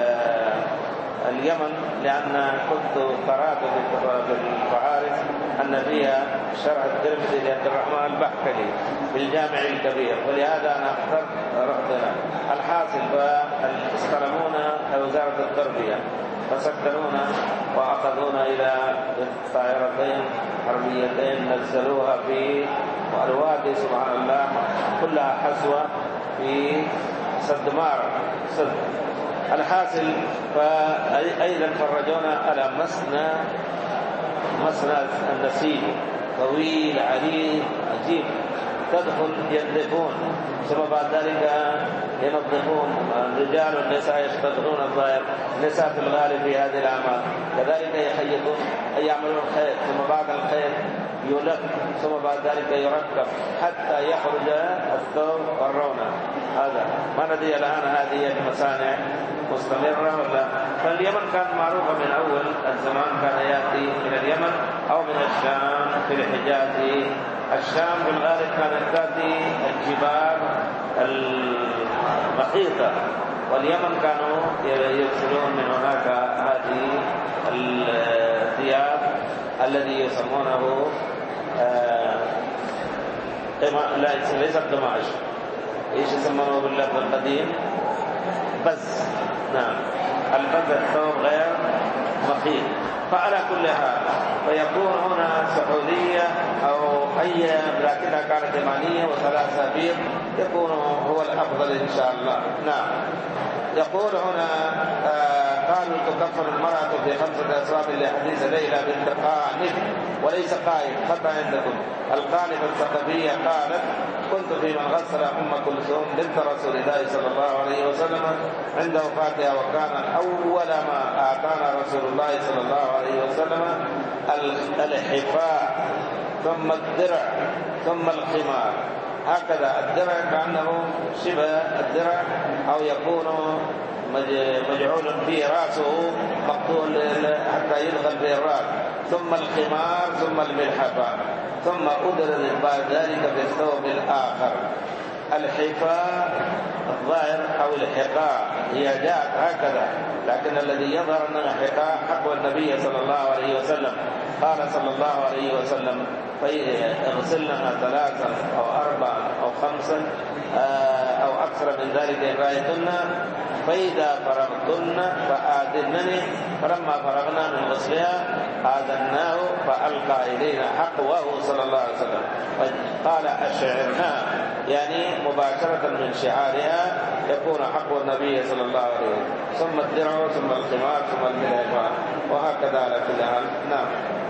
اليمن لأن كنت قرأت في الفهارس أن فيها شرح الترمذي لعبد الرحمن البحكلي في الجامع الكبير، ولهذا أنا اخترت رحتنا. الحاصل فاستلمونا وزارة التربية فسكنونا وأخذونا إلى طائرتين حربيتين نزلوها في الوادي سبحان الله كلها حسوة في سد مارة سد. الحاصل فأيضا فرجونا على مسنى مسنى النسيج طويل عريض عجيب، تدخل ينظفون ثم بعد ذلك ينظفون الرجال والنساء يشتغلون الظاهر، النساء في الغالب في هذه الأعمال كذلك يخيطون يعملون الخيط، ثم بعد الخيط يلف ثم بعد ذلك يركب حتى يخرج الثوب والرونة. هذا ما ندري الآن هذه المصانع مستمرة ولا. فاليمن كانت معروفة من أول الزمان، كان يأتي من اليمن أو من الشام في الحجاز. الشام في الغالب كانت تأتي الجبال المخيطة، واليمن كانوا يرسلون من هناك هذه الثياب الذي يسمونه آه لا ليس قماش، ايش يسمونه باللفظ القديم؟ بز. نعم البز الثوب غير مخيط. فعلى كل حال فيكون هنا سعودية أو أي لكنها كانت يمانية وثلاثة بيض يكون هو الأفضل إن شاء الله. نعم. يقول هنا آه قالوا تكفر المرأة في خمسة أسواب لحديث ليلى بنت قانف وليس قائم خطأ عندكم. القانف الثقفية قالت كنت في من غسل أم كلثوم بنت رسول الله صلى الله عليه وسلم عند وفاتها وكان أول ما أعطانا رسول الله صلى الله عليه وسلم الحفاء ثم الدرع ثم الخمار. هكذا الدرع كأنه شبه الدرع أو يكون مجعول فيه رأسه مقتول حتى يدخل في الرأس، ثم الخمار ثم الملحفة، ثم أدرج بعد ذلك في الثوب الآخر. الحفاء الظاهر أو الحقاء هي جاءت هكذا، لكن الذي يظهر أنها حقاء حق النبي صلى الله عليه وسلم. قال صلى الله عليه وسلم اغسلنها ثلاثا أو أربعا أو خمسا أو أكثر من ذلك إن رأيتن، فإذا فرغتن فآذنني. فلما فرغنا من غسلها آذناه فألقى إلينا حقوه صلى الله عليه وسلم. قال أشعرنا يعني مباشرة من شعارها يكون حق النبي صلى الله عليه وسلم، ثم الدرع ثم الخمار ثم الملحفة وهكذا على كل حال. نعم.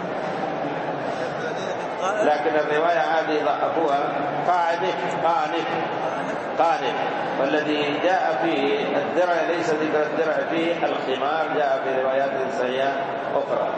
لكن الرواية هذه ضعفوها قاعدة قانف قانف، والذي جاء فيه الدرع ليس ذكر الدرع فيه، الخمار جاء في روايات صحيحة أخرى.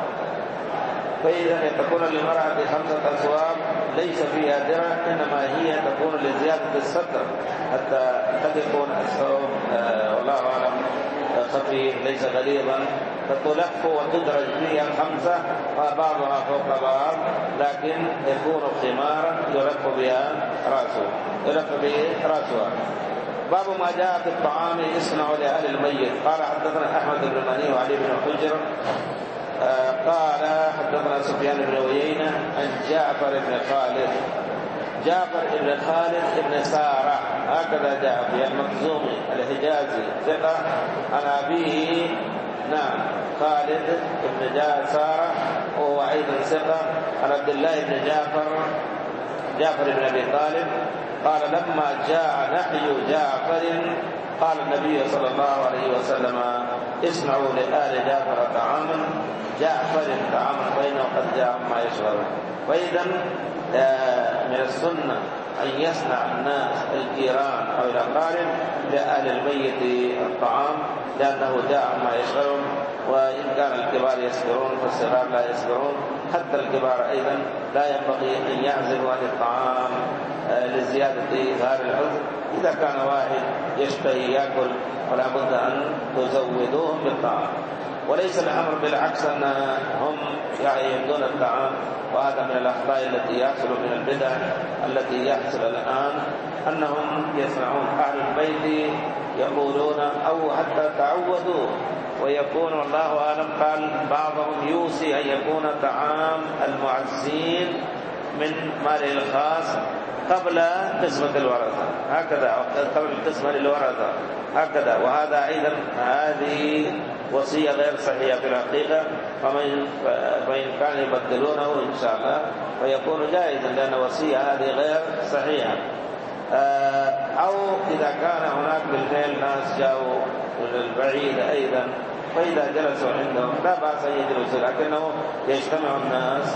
فإذا تكون للمرأة خمسة أسواب ليس فيها درع، إنما هي تكون لزيادة الستر حتى قد يكون الثوب آه والله أعلم خفيف ليس غليظا، فتلف وتدرج فيها الخمسة بعضها فوق بعض، لكن يكون خمارا يلف بها رأسه يلف به رأسها. باب ما جاء في الطعام يصنع لأهل الميت. قال حدثنا أحمد بن مني وعلي بن حجر آه قال حدثنا سفيان بن عيينة عن جعفر بن خالد جعفر بن خالد بن سارة هكذا جاء في المخزومي الحجازي ثقة عن أبيه نعم خالد بن سارة وهو أيضا ثقة عن عبد الله بن جعفر جعفر بن أبي طالب قال لما جاء نحي جعفر قال النبي صلى الله عليه وسلم اصنعوا لآل جعفر طعاما جعفر طعاما بينه قد جاء ما يشغلون. فإذا من السنة أن يصنع الناس الجيران أو الأقارب لأهل الميت الطعام لأنه جاء ما يشغلون، وإن كان الكبار يصبرون فالصغار لا يصبرون، حتى الكبار أيضا لا ينبغي أن يعزلوا عن الطعام لزيادة إظهار العذر. إذا كان واحد يشتهي يأكل فلا بد أن تزودوهم بالطعام، وليس الأمر بالعكس أنهم يعيدون الطعام. وهذا من الأخطاء التي يحصل من البدع التي يحصل الآن، أنهم يسمعون أهل البيت يقولون أو حتى تعودوا، ويكون والله أعلم قال بعضهم يوصي أن يكون طعام المعزين من ماله الخاص قبل قسمة الورثة هكذا، قبل القسمة للورثة هكذا. وهذا أيضا هذه وصية غير صحيحة في الحقيقة، فإن كان يبدلونه إن شاء الله فيكون جائزا، لأن وصية هذه غير صحيحة. أو إذا كان هناك بالفعل ناس جاءوا من البعيد أيضا فإذا جلسوا عندهم لا بأس أن يجلسوا، لكنه يجتمع الناس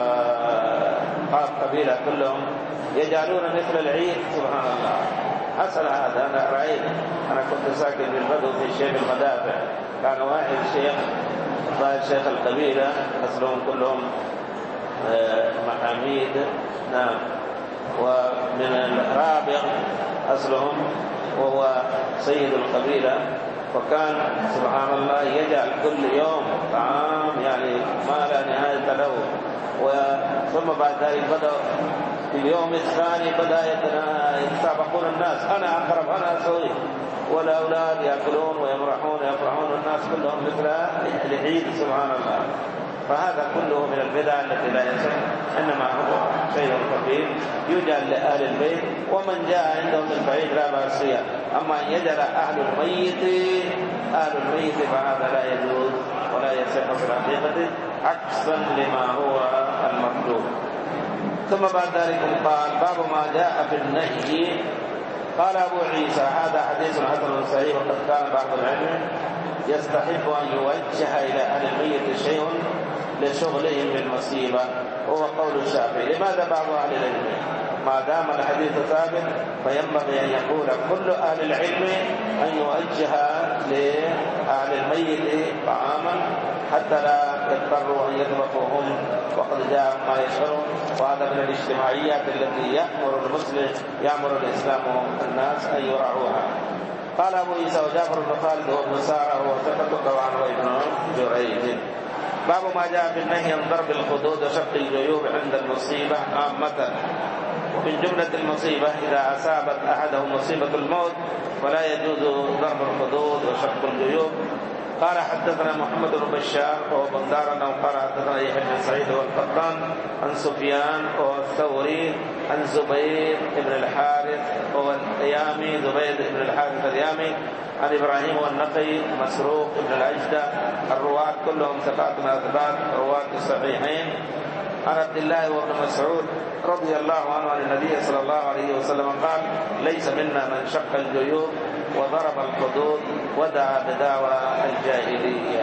والقبيلة كلهم يجعلون مثل العيد. سبحان الله حصل هذا. أنا رأيت، أنا كنت ساكن بالبدو في شيخ المدافع، كان واحد شيخ قال شيخ القبيلة أصلهم كلهم محاميد نعم، ومن الرابع أصلهم وهو سيد القبيلة، وكان سبحان الله يجعل كل يوم طعام يعني ما لا نهاية له. ثم بعد ذلك بدأ في اليوم الثاني بدأ يتسابقون الناس، أنا أقرب أنا أسوي، والأولاد يأكلون ويمرحون ويفرحون والناس كلهم مثل العيد. سبحان الله. فهذا كله من البدع التي لا يصح، إنما هو شيء خفيف يجعل لأهل البيت، ومن جاء عندهم من بعيد لا بأس فيها. أما أن يجعل أهل الميت أهل الميت فهذا لا يجوز ولا ولا يصح في الحقيقة عكسا لما هو المطلوب. ثم بعد ذلك قال باب ما جاء في النهي. قال أبو عيسى هذا حديث حسن صحيح، وقد كان بعض العلم يستحب أن يوجه إلى أهل الميت شيء لشغلهم بالمصيبة، هو قول الشافعي. لماذا بعض أهل العلم؟ ما دام الحديث ثابت فينبغي أن يقول كل أهل العلم أن يوجه لأهل الميت طعاما حتى لا يضطروا أن يطبخوا هم وقد جاء ما يشعرون، وهذا من الاجتماعيات التي يأمر المسلم يأمر الإسلام الناس أن يراعوها. قال أبو عيسى وجعفر بن خالد وابن سارة وثبت طبعا وابن جريج. باب ما جاء في النهي عن ضرب الخدود وشق الجيوب عند المصيبة عامة. ومن جملة المصيبة إذا أصابت أحدهم مصيبة الموت فلا يجوز ضرب الخدود وشق الجيوب. قال حدثنا محمد بن بشار وهو بندار انه قال حدثنا يحيى بن سعيد والقطان عن سفيان والثوري عن زبير بن الحارث واليامي زبير بن الحارث اليامي عن ابراهيم والنقي مسروق بن الأجدع. الرواة كلهم ثقات اثبات رواة الصحيحين. عن عبد الله وابن مسعود رضي الله عنه عن النبي صلى الله عليه وسلم قال ليس منا من شق الجيوب وضرب الخدود ودعا بدعوى الجاهلية.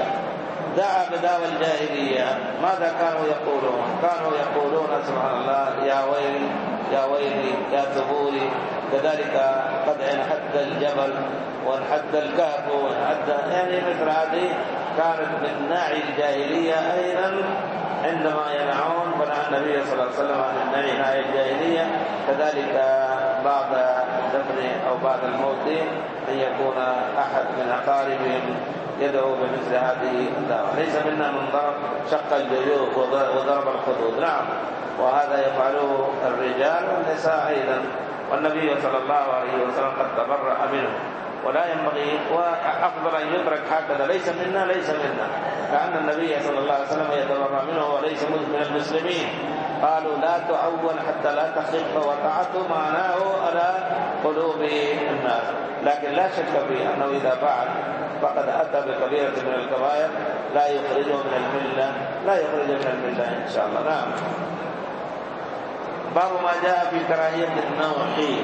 دعا بدعوى الجاهلية. ماذا كانوا يقولون؟ كانوا يقولون سبحان الله يا ويلي يا ويلي يا ثبوري. كذلك قد انحد الجبل وانحد الكهف وانحد، يعني مثل هذه كانت من ناعي الجاهلية أيضا عندما ينعون. فنهى النبي صلى الله عليه وسلم عن النعي نعي الجاهلية. كذلك بعد الدفن أو بعد الموت أن يكون أحد من أقاربهم يدعو بمثل هذه الدعوة. ليس منا من ضرب شق الجيوب وضرب الخدود، نعم، وهذا يفعله الرجال والنساء أيضا، والنبي صلى الله عليه وسلم قد تبرأ منه. ولا ينبغي، وأفضل أن يترك هكذا ليس منا ليس منا، كأن النبي صلى الله عليه وسلم يتبرأ منه وليس من المسلمين. قالوا لا تعون حتى لا تخف وقعته، معناه على قلوب الناس. لكن لا شك في أنه إذا فعل فقد أتى بكبيرة من الكبائر لا يخرجه من الملة لا يخرجه من الملة إن شاء الله. نعم. باب ما جاء في كراهية النوح.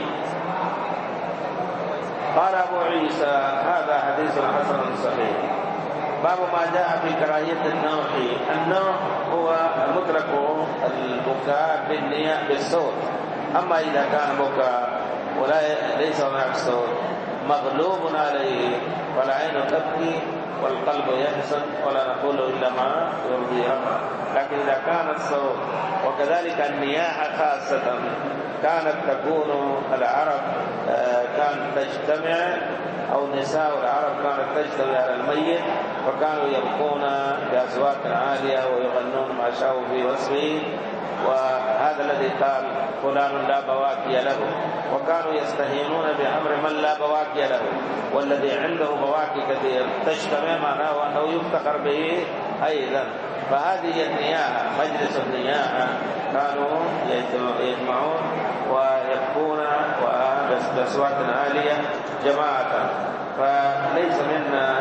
قال أبو عيسى هذا حديث حسن صحيح. باب ما جاء في كراهية النوح. النوح هو مدرك البكاء بالنية بالصوت. أما إذا كان بكاء ولا ليس هناك صوت مغلوب عليه فالعين تبكي والقلب يحزن ولا نقول إلا ما يرضي ربنا. لكن إذا كان الصوت، وكذلك النياحة خاصة كانت تكون العرب كانت تجتمع أو نساء العرب كانت تجتمع على الميت فكانوا يبكون بأصوات عالية ويغنون ما شاءوا في وصفه. وهذا الذي قال فلان لا بواكي له، وكانوا يستهينون بأمر من لا بواكي له، والذي عنده بواكي كثير تجتمع معناه أنه يفتخر به أيضا. فهذه النياحة مجلس النياحة كانوا يجمعون ويبكون بأصوات عالية جماعة. فليس منا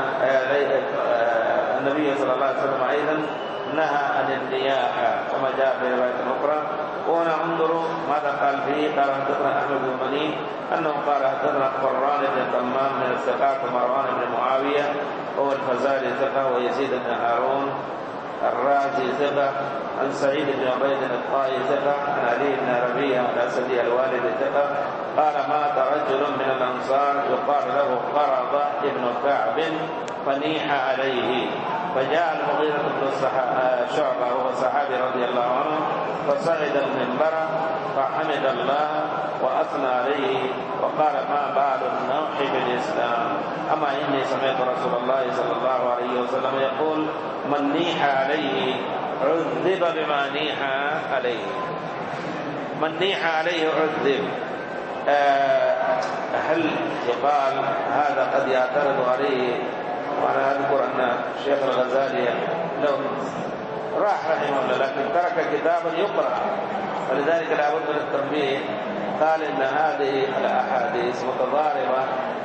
النبي صلى الله عليه وسلم أيضا نهى عن النياحة كما جاء في رواية أخرى. وهنا انظروا ماذا قال فيه. قال حدثنا أحمد بن مني أنه قال حدثنا قران بن تمام من الثقات ومروان بن معاوية هو الفزاري ثقة ويزيد بن هارون الرازي ثقة عن سعيد بن عبيد الطائي ثقة عن علي بن ربيعة الأسدي الوالد ثقة قال مات رجل من الأنصار يقال له قرض ابن كعب فنيح عليه، فجاء المغيرة بن شعبة وهو صحابي رضي الله عنه فصعد المنبر فحمد الله وأثنى عليه وقال ما بال النوح في الإسلام. أما إني سمعت رسول الله صلى الله عليه وسلم يقول من نيح عليه عذب بما نيح عليه. من نيح عليه عذب. أه هل يقال هذا قد يعترض عليه؟ وأنا أذكر أن الشيخ الغزالي لو راح رحمه الله لكن ترك كتابا يقرأ، فلذلك لابد من التنبيه. قال إن هذه الأحاديث متضاربة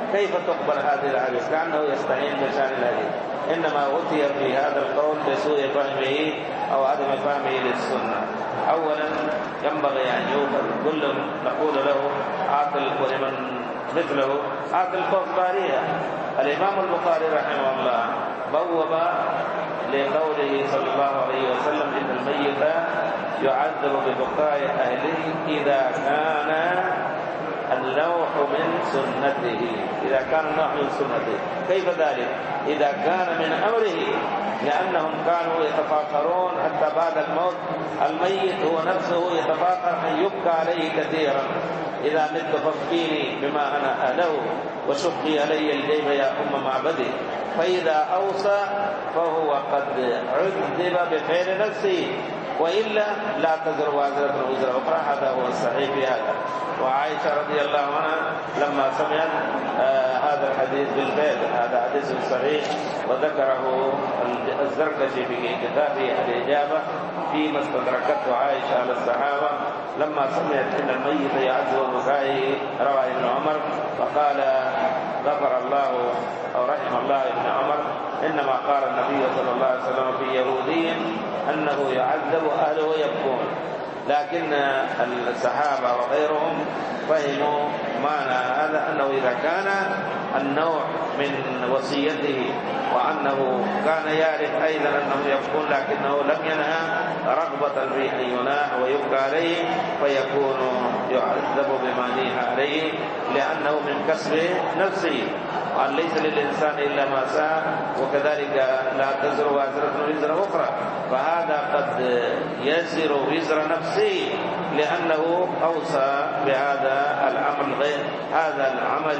كيف تقبل هذه الحديث؟ كأنه يستعين بشأن الحديث، إنما أتي في هذا القول بسوء فهمه أو عدم فهمه للسنة. أولا ينبغي أن يوقف كل نقول له عاقل ولمن مثله عاقل فوق بارية. الإمام البخاري رحمه الله بوب لقوله صلى الله عليه وسلم إن الميت يعذب ببقاء أهله إذا كان اللوح من سنته، إذا كان اللوح من سنته. كيف ذلك؟ إذا كان من أمره، لأنهم كانوا يتفاخرون حتى بعد الموت الميت هو نفسه يتفاخر أن يبكى عليه كثيرا، إذا مت فابكيني بما أنا أهله وشقي علي الجيب يا أم معبدي. فإذا أوصى فهو قد عذب بخير نفسه، وإلا لا تزر وازرة وزر أخرى. هذا هو الصحيح في هذا. وعائشة رضي الله عنها لما سمعت آه هذا الحديث بالفعل، هذا حديث صحيح وذكره الزركشي في كتابه الإجابة فيما استدركته عائشة على الصحابة لما سمعت إن الميت يعذب بكائه. روى ابن عمر فقال غفر الله أو رحم الله ابن عمر إنما قال النبي صلى الله عليه وسلم في يهودي أنه يعذب أهله يبكون، لكن الصحابة وغيرهم فهموا معنى هذا أنه إذا كان النوع من وصيته وأنه كان يعرف أيضا أنه يبكون لكنه لم ينهى رغبة في أن يناح ويبكى عليه فيكون يعذب بما نهى عليه، لأنه من كسب نفسه، وأن ليس للإنسان إلا ما سعى، وكذلك لا تزر وازرة وزر أخرى. فهذا قد يزر وزر نفسه لأنه أوصى بهذا العمل غير هذا العمل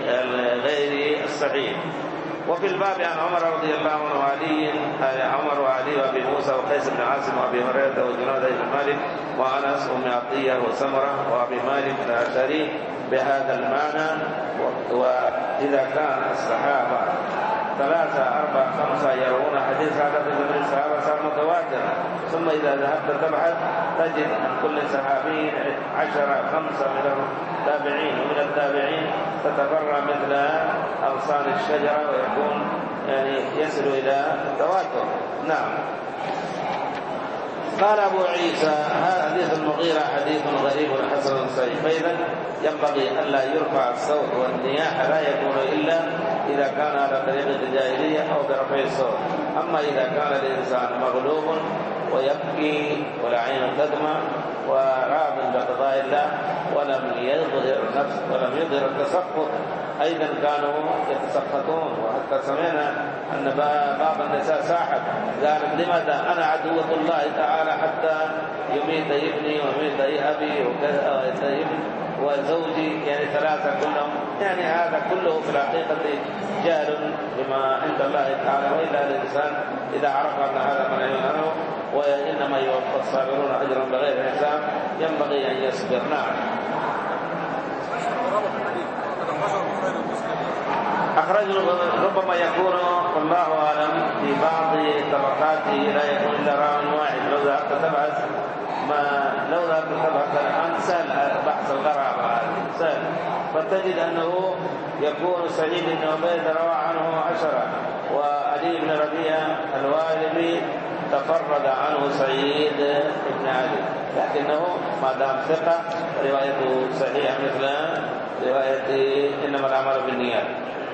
غير الصحيح. وفي الباب عن عمر رضي الله عنه وعلي عمر وعلي وابي موسى وقيس بن عاصم وابي هريره وجناد بن مالك وانس وام عطيه وسمره وابي مالك الاشعري بهذا المعنى. واذا كان الصحابه ثلاثة أربعة خمسة يرون حديث هذا في زمن الصحابة صار متواتر، ثم إذا ذهبت تبحث تجد عن كل صحابي عشرة خمسة من التابعين، ومن التابعين تتفرع مثل أغصان الشجرة ويكون يعني يصل إلى التواتر. نعم. قال أبو عيسى هذا حديث المغيرة حديث غريب حسن صحيح. فإذا ينبغي ألا يرفع الصوت، والنياحة لا يكون إلا إذا كان على طريقة الجاهلية أو برفع الصوت. أما إذا كان الإنسان مغلوب ويبكي والعين تدمع وراض بقضاء الله ولم يظهر نفسه ولم يظهر التسخط، أيضا كانوا يتسخطون. وحتى سمعنا أن بعض النساء ساحت قالت لماذا أنا عدوة الله تعالى حتى يميت ابني ويميت أبي وكذا وزوجي، يعني ثلاثة كلهم. يعني هذا كله في الحقيقة جهل بما عند الله تعالى، وإلا الإنسان إذا عرف أن هذا من ينهى وإنما يوفى الصابرون أجرا بغير حساب ينبغي أن يصبر. نعم. أخرجه ربما يكون والله أعلم في بعض طبقاته لا يكون إلا راو واحد. لو ذهبت تبحث ما لو ذهبت تبحث الآن سهل بحث الغرابة سهل، فتجد أنه يكون سعيد بن عبيد روى عنه عشرة، وعلي بن ربيع الوالبي تفرد عنه سعيد بن علي، لكنه ما دام ثقة روايته صحيحة مثل رواية إنما الأعمال بالنيات.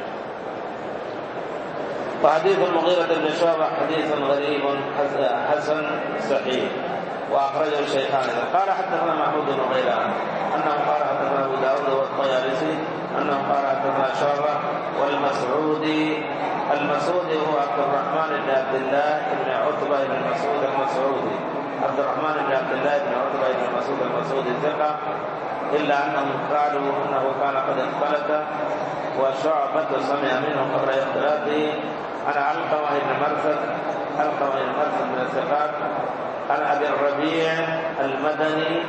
وحديث المغيرة بن شعبة حديث غريب حسن صحيح وأخرجه الشيخان. قال حدثنا محمود بن غيلان أنه قال حدثنا أبو داود والطيالسي أنه قال حدثنا شعبة والمسعودي. المسعودي هو عبد الرحمن بن عبد الله بن عتبة بن مسعود المسعودي. عبد الرحمن بن عبد الله بن عتبة بن مسعود المسعودي ثقة، إلا أنهم قالوا أنه كان قد اختلط وشعبة سمع منه قبل اختلاطه. عن علقمة بن مرثد علقمة بن مرثد من الثقات عن أبي الربيع المدني،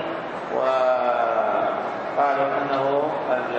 وقالوا أنه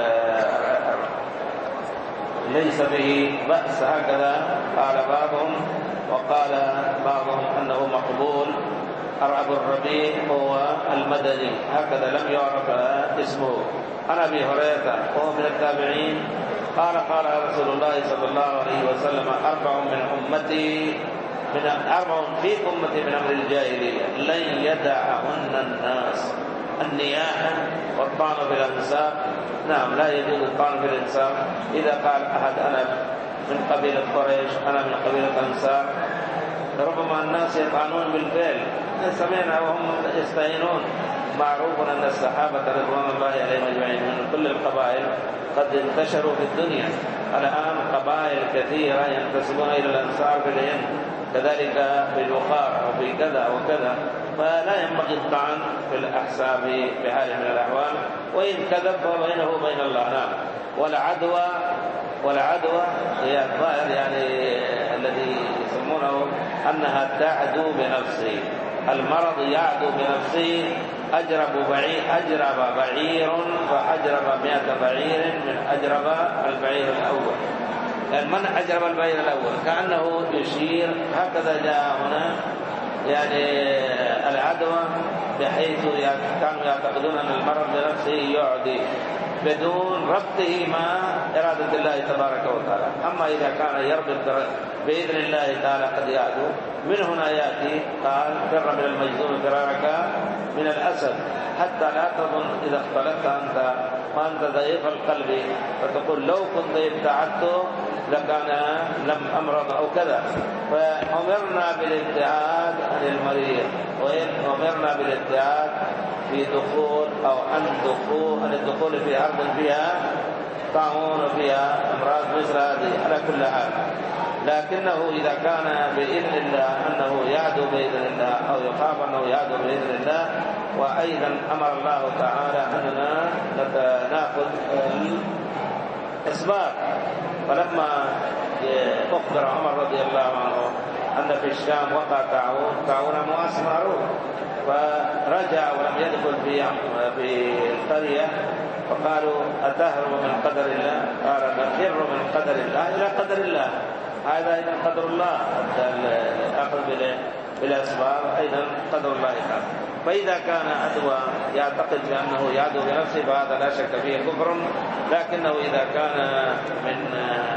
ليس به بأس هكذا قال بعضهم، وقال بعضهم أنه مقبول أبو الربيع هو المدني، هكذا لم يعرف اسمه. عن أبي هريرة وهو من التابعين قال قال رسول الله صلى الله عليه وسلم أربع من أمتي من أربع في أمتي من أمر الجاهلية لن يدعهن الناس: النياحة والطعن في الأنساب. نعم، لا يجوز الطعن في الإنساب. إذا قال أحد أنا من قبيلة قريش، أنا من قبيلة أنساب، ربما الناس يطعنون بالفعل. سمعنا وهم يستعينون. معروف أن الصحابة رضوان الله عليهم أجمعين من كل القبائل قد انتشروا في الدنيا. الآن قبائل كثيرة ينتسبون إلى الأنصار في الهند، كذلك في البخارى وفي كذا وكذا. فلا ينبغي الطعن في الأحساب بحال من الأحوال، وإن كذب فبينه وبين الله. نعم. والعدوى والعدوى هي الظاهر يعني الذي يسمونه أنها تعدو بنفسه. المرض يعدو بنفسه. أجرب بعير أجرب بعير فأجرب مئة بعير من أجرب البعير الأول. يعني من أجرب البعير الأول كأنه يشير. هكذا جاء هنا يعني العدوى، بحيث كانوا يعتقدون أن المرض بنفسه يعدي بدون ربطه مع إرادة الله تبارك وتعالى. أما إذا كان يربط بإذن الله تعالى قد يعدو. من هنا يأتي قال: فر من المجذوم فرارك من الأسد، حتى لا تظن إذا اختلطت أنت وأنت ضعيف القلب فتقول لو كنت ابتعدت لكان لم أمرض أو كذا. فأمرنا بالابتعاد عن المريض، وأمرنا بالابتعاد في دخول أو عن دخول عن الدخول في أرض فيها طاعون وفيها أمراض مثل هذه على كل حال. لكنه إذا كان بإذن الله أنه يعدو بإذن الله أو يخاف أنه يعدو بإذن الله. وأيضا أمر الله تعالى أننا نأخذ الأسباب. فلما أخبر عمر رضي الله عنه أن في الشام وقع طاعون، طاعون مؤاس معروف، فرجع ولم يدخل في في القرية، فقالوا: أتهرب من قدر الله؟ قال: نفر من قدر الله إلى قدر الله. هذا أيضا قدر الله، الأخذ بالأسباب أيضا قدر الله تعالى. فإذا كان عدوى يعتقد بأنه يعدو بنفسه فهذا لا شك فيه كفر. لكنه إذا كان من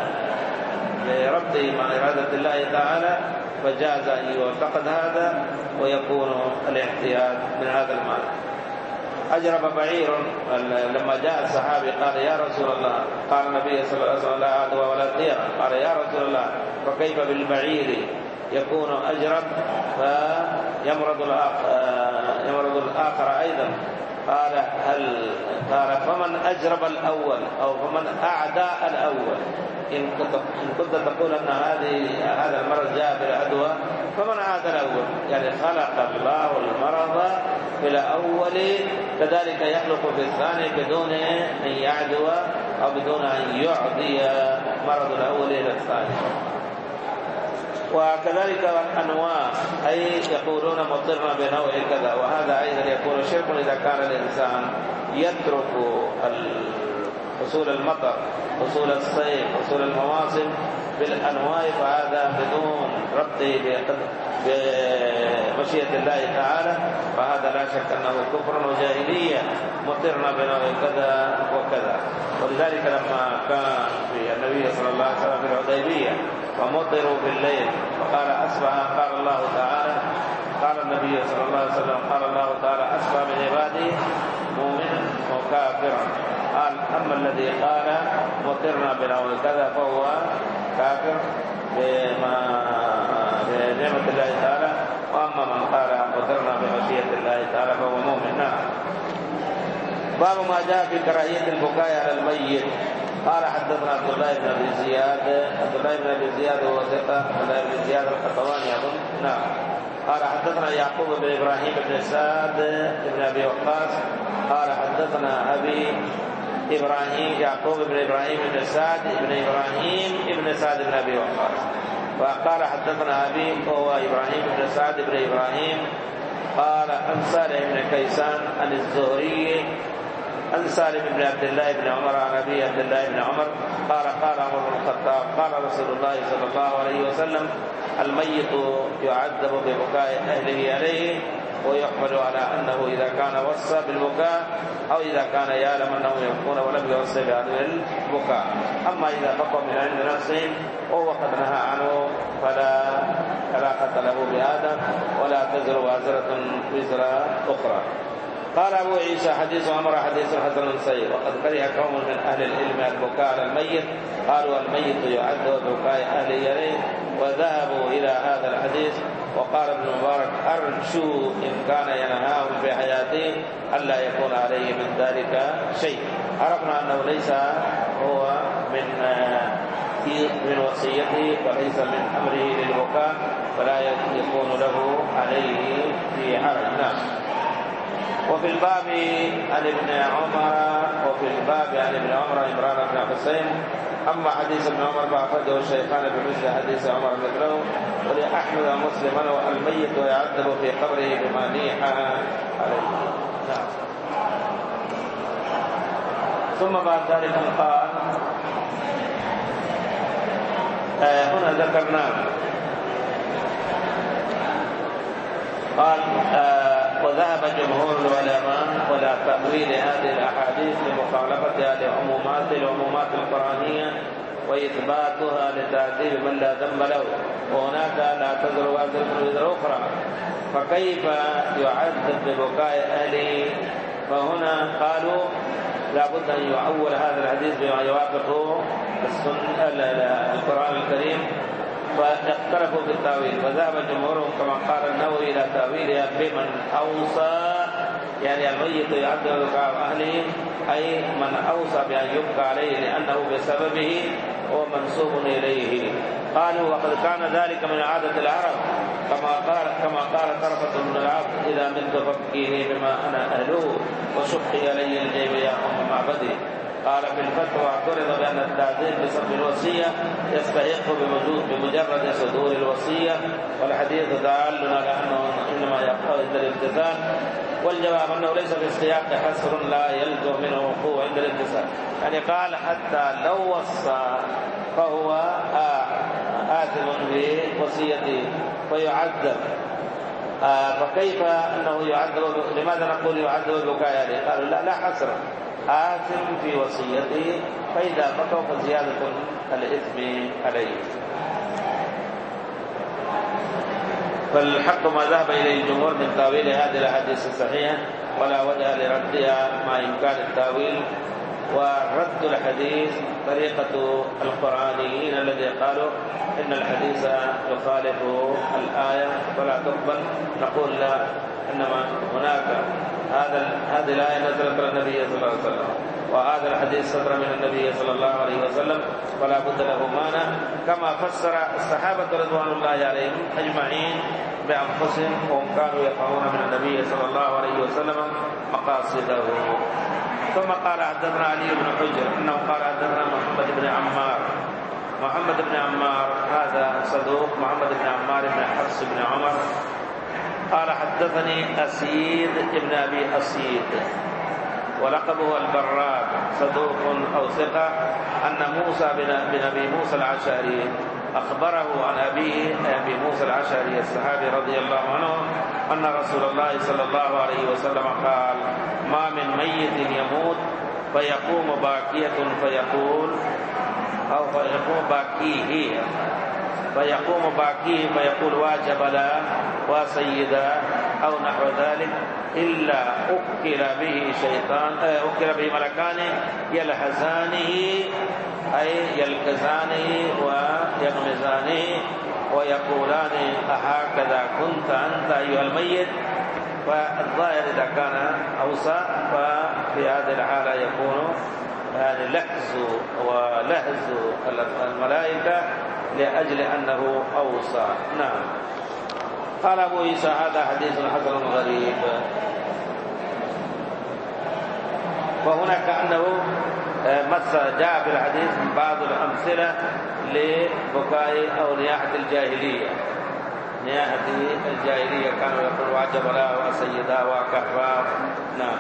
ربطه مع إرادة الله تعالى فجاز أن يعتقد هذا ويكون الاحتياط من هذا المعنى. أجرب بعير. لما جاء الصحابي قال: يا رسول الله، قال النبي صلى الله عليه وسلم: لا عدوى ولا طيرة. قال: يا رسول الله، فكيف بالبعير يكون أجرب فيمرض يمرض الآخر أيضا؟ قال: هل قال فمن أجرب الأول أو فمن أعدى الأول؟ إن كنت تقول أن هذه هذا المرض جاء بالعدوى فمن عاد الأول. يعني خلق الله المرض في الأول، كذلك يخلق في الثاني بدون أن يعدو أو بدون أن يعدي مرض الأول إلى الثاني. وكذلك الأنواع، أي يقولون مطرنا بنوع كذا، وهذا أيضا يكون شرك إذا كان الإنسان يترك حصول المطر، حصول الصيف، حصول المواسم بالأنواع، فهذا بدون ربطه بمشيئة الله تعالى، فهذا لا شك أنه كفر وجاهلية. مطرنا بنوع كذا وكذا. ولذلك لما كان في النبي صلى الله عليه وسلم في الحديبية ومطروا في الليل فقال أصبح، قال الله تعالى، قال النبي صلى الله عليه وسلم، قال الله تعالى: أصبح من عبادي مؤمنا وكافرا. قال: أما الذي قال مطرنا بنوع كذا فهو كافر بما بنعمة الله تعالى، وأما من قال مطرنا بمشيئة الله تعالى فهو مؤمن. نعم. باب ما جاء في كراهية البكاء على الميت. قال: حدثنا عبد الله بن ابي زياد. عبد الله بن ابي زياد هو ثقة. عبد الله بن زياد القطواني اظن. نعم. قال: حدثنا يعقوب بن ابراهيم بن سعد بن ابي وقاص. قال: حدثنا ابي ابراهيم يعقوب بن ابراهيم بن سعد بن ابراهيم بن سعد بن ابي وقاص. وقال: حدثنا ابي وهو ابراهيم بن سعد بن ابراهيم. قال: عن صالح بن كيسان عن الزهري عن سالم بن عبد الله بن عمر عن ابي عبد الله بن عمر قال: قال عمر بن الخطاب: قال رسول الله صلى الله عليه وسلم: الميت يعذب ببكاء اهله عليه ويحمل على أنه إذا كان وصى بالبكاء أو إذا كان يعلم أنهم يبكون ولم يوصي بهذا البكاء. أما إذا بقى من عند نفسه وهو قد نهى عنه فلا علاقة له بهذا ولا تزر وازرة وزر أخرى. قال أبو عيسى حديث عمر حديث حسن صحيح. وقد كره قوم من أهل العلم البكاء على الميت، قالوا الميت يعد بكاء أهل يليه، وذهبوا إلى هذا الحديث. وقال ابن مبارك أرجو إن كان ينهاهم في حياته ألا يكون عليه من ذلك شيء. عرفنا أنه ليس هو من من وصيته وليس من أمره للبكاء، فلا يكون له عليه في حرج. نعم. وفي الباب عن ابن عمر وفي الباب عن ابن عمر عمران بن حسين. أما حديث ابن عمر فأخرجه الشيخان بمثل حديث عمر مثله، ولأحمد مسلما والميت يعذب في قبره بما نيح عليه. نعم. ثم بعد ذلك قال آه هنا ذكرنا قال آه وذهب جمهور العلماء ولا تأويل هذه الأحاديث لمخالفتها لعمومات العمومات القرآنية وإثباتها لتعذيب من لا ذنب له، وهناك لا تزر وازرة وزر أخرى، فكيف يعذب ببكاء أهله؟ فهنا قالوا لا بد أن يعول هذا الحديث بما يوافق القرآن الكريم، فاختلفوا في التاويل. فذهب جمهورهم كما قال النووي الى تاويلها بمن اوصى، يعني الميت يعذب بكاء اهله اي من اوصى بان يبكى عليه لانه بسببه هو منسوب اليه. قالوا وقد كان ذلك من عاده العرب، كما قال كما قال طرفة بن العبد اذا مت فابكيني بما انا اهله وشقي علي الجيب يا ام معبدي. قال في الفتوى اعترض بأن التعذيب بسبب الوصية يستحق بوجود بمجرد صدور الوصية، والحديث دال على أنه إنما يقع عند الامتثال، والجواب أنه ليس في السياق حصر لا يلزم منه وقوع عند الامتثال. يعني قال حتى لو وصى فهو آثم بوصيته فيعذب. آه فكيف أنه يعذب؟ لماذا نقول يعذب ببكاء عليه؟ قالوا لا لا حصر، آثم في وصيته، فإذا بقوا فزيادة الإثم عليه. فالحق ما ذهب إليه الجمهور من تاويل هذه الأحاديث الصحيحة، ولا وجه لردها مع إمكان التاويل. ورد الحديث طريقة القرآنيين الذي قالوا إن الحديث يخالف الآية فلا تقبل. نقول لا، إنما هناك هذا هذه الآية نزلت على النبي صلى الله عليه وسلم، وهذا الحديث صدر من النبي صلى الله عليه وسلم، فلا بد له معنى، كما فسر الصحابة رضوان الله عليهم أجمعين بأنفسهم، وهم كانوا يفهمون من النبي صلى الله عليه وسلم مقاصده. ثم قال حدثنا علي بن حجر انه قال حدثنا محمد بن عمار. محمد بن عمار هذا صدوق، محمد بن عمار بن حفص بن عمر. قال حدثني أسيد بن أبي أسيد ولقبه البراك، صدوق أو ثقة، أن موسى بن أبي موسى العشعري أخبره عن أبيه أبي موسى العشعري الصحابي رضي الله عنه أن رسول الله صلى الله عليه وسلم قال: ما من ميت يموت فيقوم باكية فيقول أو فيقوم باكيه فيقوم باكيه فيقول واجب لا وسيدا أو نحو ذلك إلا أكل به شيطان أكل به ملكان يلهزانه أي يلكزانه ويغمزانه ويقولان أهكذا كنت أنت أيها الميت. فالظاهر إذا كان أوصى ففي هذه الحالة يكون يعني لحظ ولهز الملائكة لأجل أنه أوصى. نعم. قال أبو عيسى هذا حديث حسن غريب. وهناك أنه مثل جاء في الحديث بعض الأمثلة لبكاء أو نياحة الجاهلية. نياحة الجاهلية كانوا يقول واجب لا وسيدا وكفا. نعم.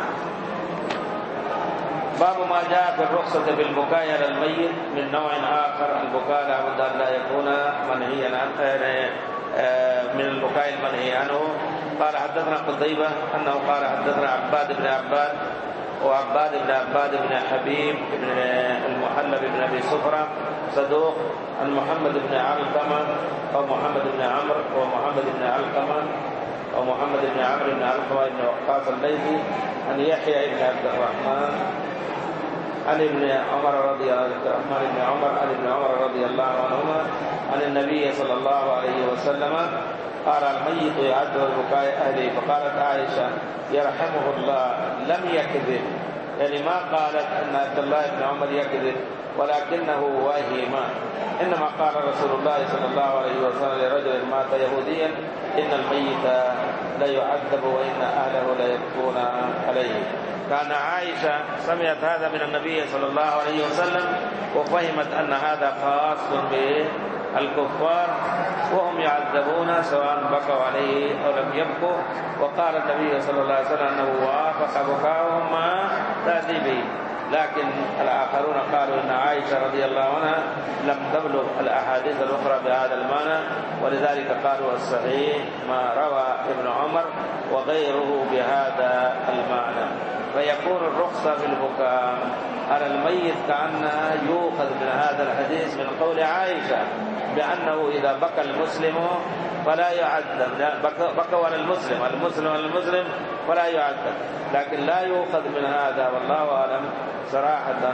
باب ما جاء في الرخصة بالبكاء على الميت من نوع آخر. البكاء لا بد أن لا يكون منهيا عنه من البكاء المنهي عنه قال حدثنا قتيبة أنه قال حدثنا عباد بن عباد وعباد بن عباد بن حبيب بن المحلب بن أبي صفرة صدوق عن محمد بن علقمة أو محمد بن عمرو ومحمد بن علقمة أو محمد بن عمرو بن علقمة بن وقاص الليثي عن يحيى بن عبد الرحمن عن ابن عمر رضي الله عنه بن عمر عن ابن عمر رضي الله عنهما عن النبي صلى الله عليه وسلم قال الميت يعذب ببكاء أهله. فقالت عائشة يرحمه الله لم يكذب، يعني ما قالت أن عبد الله بن عمر يكذب ولكنه وهم، إنما قال رسول الله صلى الله عليه وسلم لرجل مات يهوديا إن الميت لا يعذب وإن أهله لا يبكون عليه. كان عائشة سمعت هذا من النبي صلى الله عليه وسلم وفهمت أن هذا خاص بالكفار وهم يعذبون سواء بكوا عليه أو لم يبكوا، وقال النبي صلى الله عليه وسلم أنه وافق بكاؤهم مع تأديبه. لكن الآخرون قالوا إن عائشة رضي الله عنها لم تبلغ الأحاديث الأخرى بهذا المعنى، ولذلك قالوا الصحيح ما روى ابن عمر وغيره بهذا المعنى. فيكون الرخصة في البكاء على الميت كأنها يؤخذ من هذا الحديث من قول عائشة بأنه إذا بكى المسلم فلا يعذب، بكى على المسلم المسلم على المسلم فلا يعذب، لكن لا يؤخذ من هذا والله أعلم صراحة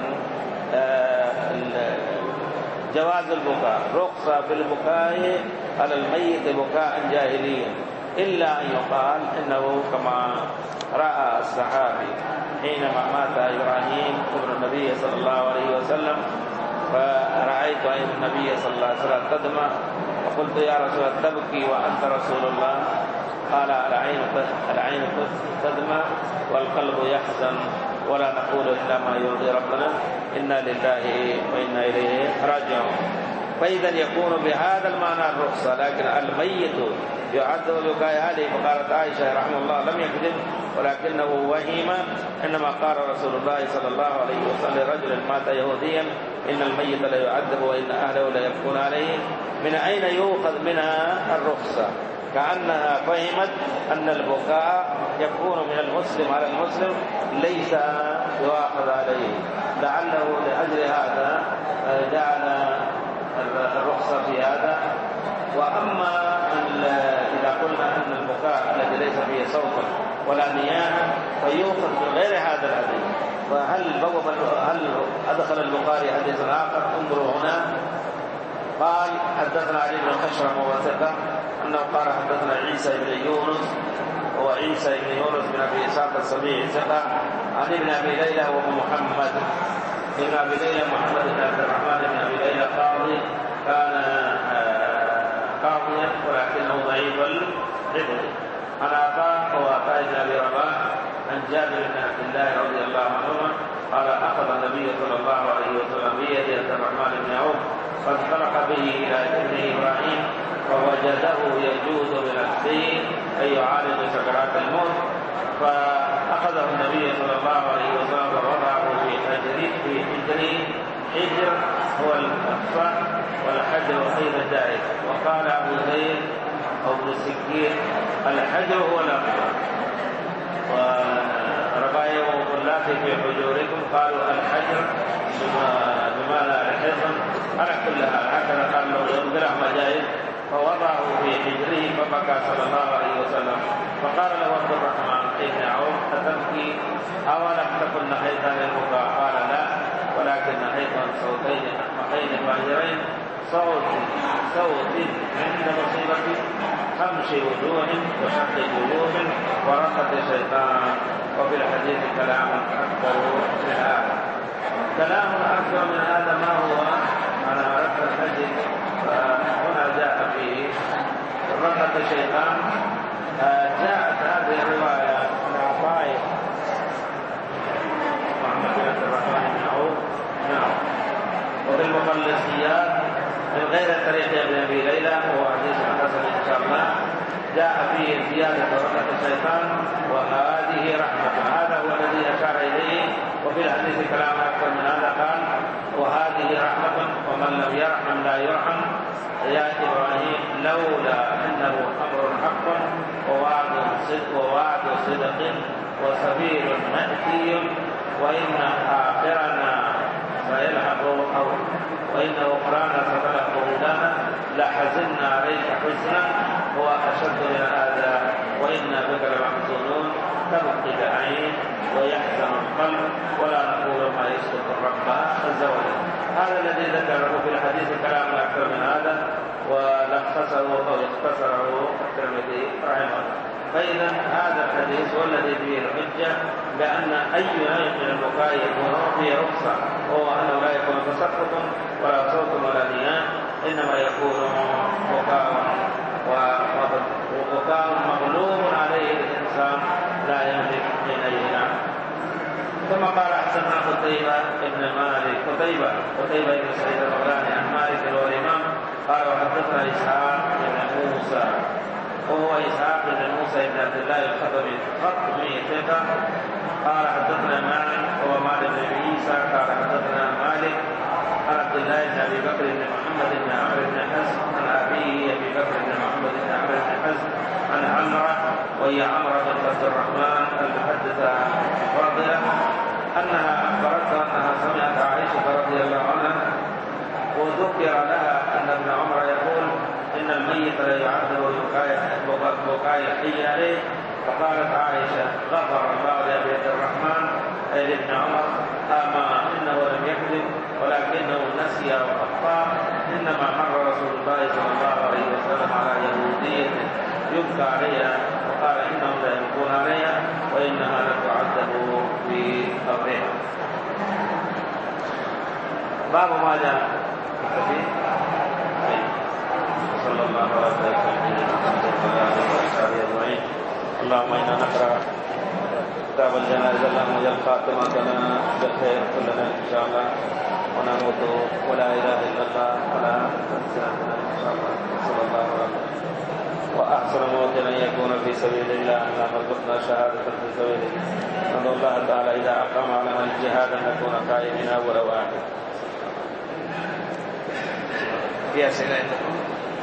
جواز البكاء، رخصة في البكاء على الميت بكاء جاهليا، إلا أن يقال إنه كما رأى الصحابي حينما مات إبراهيم ابن النبي صلى الله عليه وسلم فرأيت عين النبي صلى الله عليه وسلم تدمع فقلت يا رسول الله تبكي وأنت رسول الله؟ قال العين العين تدمع والقلب يحزن ولا نقول إلا ما يرضي ربنا إنا لله وإنا إليه راجعون. فإذا يكون بهذا المعنى الرخصة، لكن الميت يعذب ببكاء أهله. فقالت عائشة رحمه الله لم يكذب ولكنه وهم، إنما قال رسول الله صلى الله عليه وسلم رجل مات يهوديا إن الميت لا يعذب وإن أهله لا يبكون عليه. من أين يؤخذ منها الرخصة؟ كأنها فهمت أن البكاء يكون من المسلم على المسلم ليس يؤخذ عليه، لعله لأجل هذا جعل الرخصة في هذا. وأما إذا قلنا أن البكاء الذي ليس فيه صوت ولا نياحة فيؤخذ من غير هذا الحديث. فهل هل أدخل البخاري حديثا آخر؟ انظروا هنا. قال حدثنا علي بن خشرم وثقة أنه قال حدثنا عيسى بن يونس هو عيسى بن يونس بن أبي إسحاق السبيعي ثقة عن ابن أبي ليلى وهو محمد ابن أبي ليلى محمد بن عبد الرحمن بن أبي ليلى قاضي، كان قاضيا ولكنه ضعيف الحفظ. عن عطاء وعطاء بن أبي رباح عن جابر بن عبد الله رضي الله عنهما قال أخذ النبي صلى الله عليه وسلم بيد عبد الرحمن بن عوف فانطلق به إلى ابن إبراهيم فوجده يجود بنفسه أي يعالج سكرات الموت، فأخذه النبي صلى الله عليه وسلم ووضعه في حجره في حجره. حجر هو الأقصى والحجر أيضا جائز. وقال أبو زيد أو ابن السكين الحجر هو الأقصى. وربايا وقلات في حجوركم قالوا الحجر بماذا الحصن على كل حال هكذا قال له ينزله مجايز. فوضعه في حجره فبكى صلى الله عليه وسلم. فقال له عبد الرحمن بن عوف أتبكي أولم تكن نهيت عن البكاء؟ قال لا ولكن نهيت عن صوتين أحمقين فاجرين، صوت صوت عند مصيبة خمس وجوه وشق وجوه ورقة الشيطان. وفي الحديث كلام أكثر من هذا. كلام أكثر من هذا ما هو؟ أنا أردت الحديث هنا جاء فيه رقة الشيطان. جاءت هذه الرواية عن عطاء محمد بن عبد الرحمن بن عوف نعم. وفي المخلصيات من غير طريق ابن أبي ليلى وهو حديث حسن إن شاء الله جاء فيه زيادة رقة الشيطان وهذه رحمة. هذا هو الذي أشار إليه. وفي الحديث كلام أكثر من هذا قال وهذه رحمة ومن لم يرحم لا يرحم يا إبراهيم لولا أنه أمر حق ووعد صدق وسبيل مأتي وإن آخرنا سيلحق أو وإن أخرانا ستلحق هدانا لحزنا عليك حزنا هو أشد من هذا وإنا بك لمحزونون تبكي العين ويحزن القلب ولا نقول ما يسقط الرب عز وجل. هذا الذي ذكره في الحديث كلام أكثر من هذا ولخصه أو اختصره الترمذي رحمه الله. فإذا هذا الحديث هو الذي فيه الحجة بأن أي نوع من البكاء يكون فيه رخصة، وهو أنه لا يكون تسقط ولا صوت ولا نيام، إنما يكون بكاء وبكاء مغلوب عليه الإنسان لا يملك من أي نعم. ثم قال حدثنا قتيبة بن مالك قتيبة قتيبة بن سعيد البغلاني عن مالك والإمام قال وحدثنا إسحاق بن موسى وهو إسحاق بن موسى بن عبد الله الخطبي خطبي ثقة قال حدثنا مالك وهو مالك بن عيسى قال حدثنا مالك عن عبد الله بن أبي بكر بن محمد بن عمرو بن حزم عن أبيه أبي بكر بن محمد بن عمرو بن حزم عن عمرة وهي عمرة بن عبد الرحمن المحدثة الفاضلة أنها أخبرتها أنها سمعت عائشة رضي الله عنها وذكر لها أن ابن عمر يقول إن الميت لا يعذب بكاء الحي عليه، فقالت عائشة غفر الله لأبي عبد الرحمن أي لابن عمر أما إنه لم يكذب ولكنه نسي وأخطأ، إنما مر رسول الله صلى الله عليه وسلم على يهودية يبكى عليها وقال إنهم لا يبكون عليها وإنها لتعذب في قبرها. باب ما جاء صلى الله عليه وسلم. اللهم إنا نقرأ كتاب الجنائز اللهم اجعل خاتمتنا بالخير كلنا إن شاء الله ونموت ولا إله إلا الله ولا تنسانا إن شاء الله. صلى الله عليه وسلم. وأحسن موت أن يكون في سبيل الله اللهم ارزقنا شهادة في سبيله. ندعو الله تعالى إذا أقام على الجهاد أن نكون قائمين أول وآخر. في أسئلة عندكم؟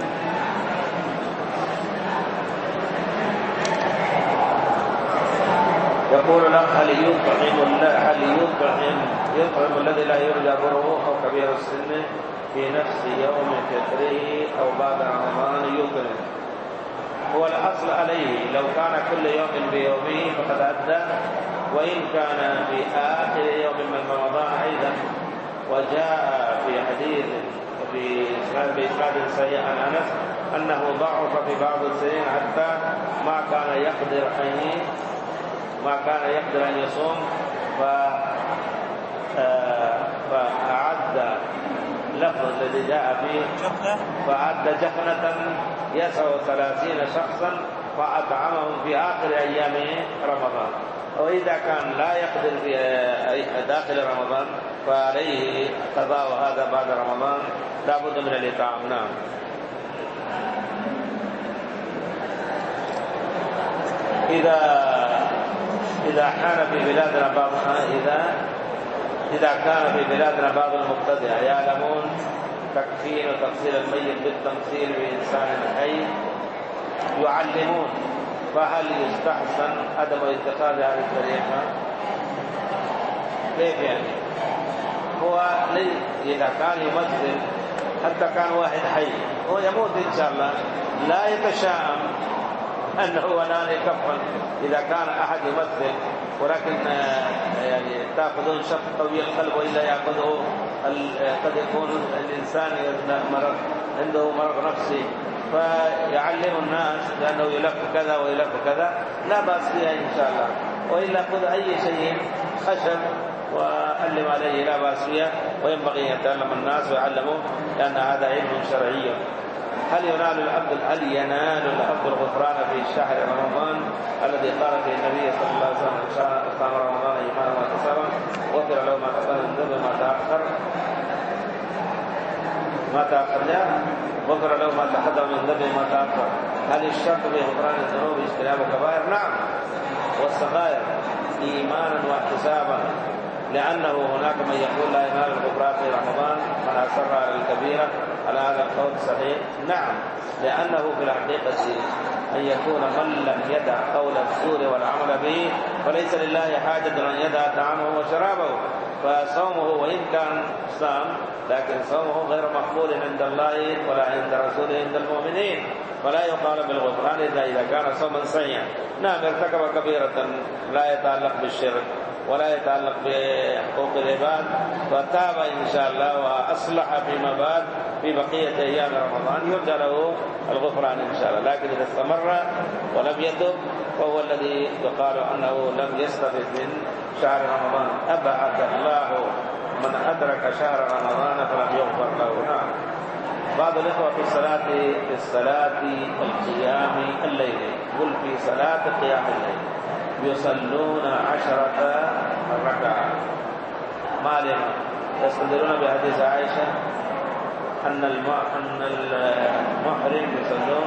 يقول لك هل يطعم هل يطعم يطعم الذي لا يرجى بره أو كبير السن في نفس يوم فطره أو بعد رمضان يطعم؟ هو الأصل عليه لو كان كل يوم بيومه فقد أدى، وإن كان في آخر يوم من رمضان أيضا. وجاء في حديث في بإسناد صحيح عن أنس أنه ضعف في بعض السنين حتى ما كان يقدر أن ما كان يقدر أن يصوم فأعد لفظ الذي جاء فيه فأعد جفنة يسع ثلاثين شخصا فأطعمهم في آخر أيام رمضان. وإذا كان لا يقدر في داخل رمضان فعليه قضاء هذا بعد رمضان لا بد من الإطعام. نعم. إذا إذا كان في بلادنا بعض إذا إذا كان في بلادنا بعض المبتدع يعلمون تكفين وتفصيل الميت بالتمثيل بإنسان حي يعلمون، فهل يستحسن عدم اتخاذ هذه الطريقة؟ كيف يعني؟ هو إذا كان يمثل حتى كان واحد حي هو يموت إن شاء الله لا يتشائم أنه ونال كفا. إذا كان أحد يمثل ولكن يعني تأخذون شخص طويل القلب وإلا يأخذه قد يكون الإنسان مرض عنده مرض نفسي فيعلم الناس لأنه يلف كذا ويلف كذا لا بأس فيها إن شاء الله. وإلا خذ أي شيء خشب وألم عليه لا بأس فيها، وينبغي أن يتعلم الناس ويعلموه لأن هذا علم شرعي. هل ينال العبد هل ينال العبد الغفران في شهر رمضان الذي قال فيه النبي صلى الله عليه وسلم إن شاء صام رمضان إيمانا واحتسابا غفر له ما تقدم من ذنبه ما تأخر ما تأخر له غفر له ما تقدم من ذنبه ما تأخر. هل الشرط في غفران الذنوب اجتناب الكبائر؟ نعم، والصغائر إيمانا واحتسابا، لأنه هناك من يقول لا ينال الغفران في رمضان من أصر على الكبيرة. على هذا القول صحيح نعم، لأنه في الحقيقة أن يكون من لم يدع قول الزور والعمل به فليس لله حاجة أن يدع طعامه وشرابه. فصومه وإن كان صام لكن صومه غير مقبول عند الله ولا عند رسوله عند المؤمنين، فلا يقال بالغفران إلا إذا كان صوما صحيحا. نعم ارتكب كبيرة لا يتعلق بالشرك ولا يتعلق بحقوق العباد فتاب إن شاء الله وأصلح فيما بعد في بقية أيام رمضان يرجى له الغفران إن شاء الله. لكن إذا استمر ولم يتب فهو الذي يقال أنه لم يستفد من شهر رمضان. أبعد الله من أدرك شهر رمضان فلم يغفر له. نعم. بعض الإخوة في الصلاة في الصلاة القيام الليل قل في صلاة قيام الليل يصلون عشرة ركعة. ما لما يستدلون بحديث عائشة أن أن المحرم يصلون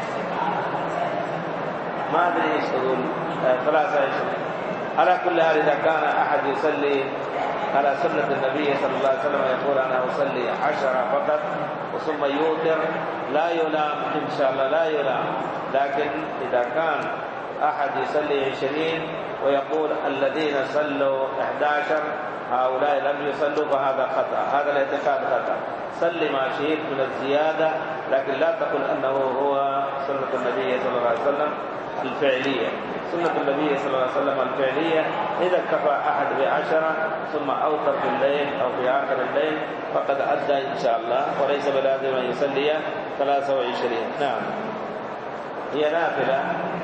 ما أدري إيش تقول ثلاثة عشرين. على كل حال إذا كان أحد يصلي على سنة النبي صلى الله عليه وسلم يقول أنا أصلي عشرة فقط ثم يوتر لا يلام إن شاء الله لا يلام. لكن إذا كان أحد يصلي عشرين ويقول الذين صلوا أحد عشر هؤلاء لم يصلوا فهذا خطأ، هذا الاعتقاد خطأ. صل ما شئت من الزيادة لكن لا تقل أنه هو سنة النبي صلى الله عليه وسلم الفعلية. سنة النبي صلى الله عليه وسلم الفعلية إذا اكتفى أحد بعشرة ثم أوتر في الليل أو في آخر الليل فقد أدى إن شاء الله وليس بلازم أن يصلي ثلاثة وعشرين. نعم. هي نافلة.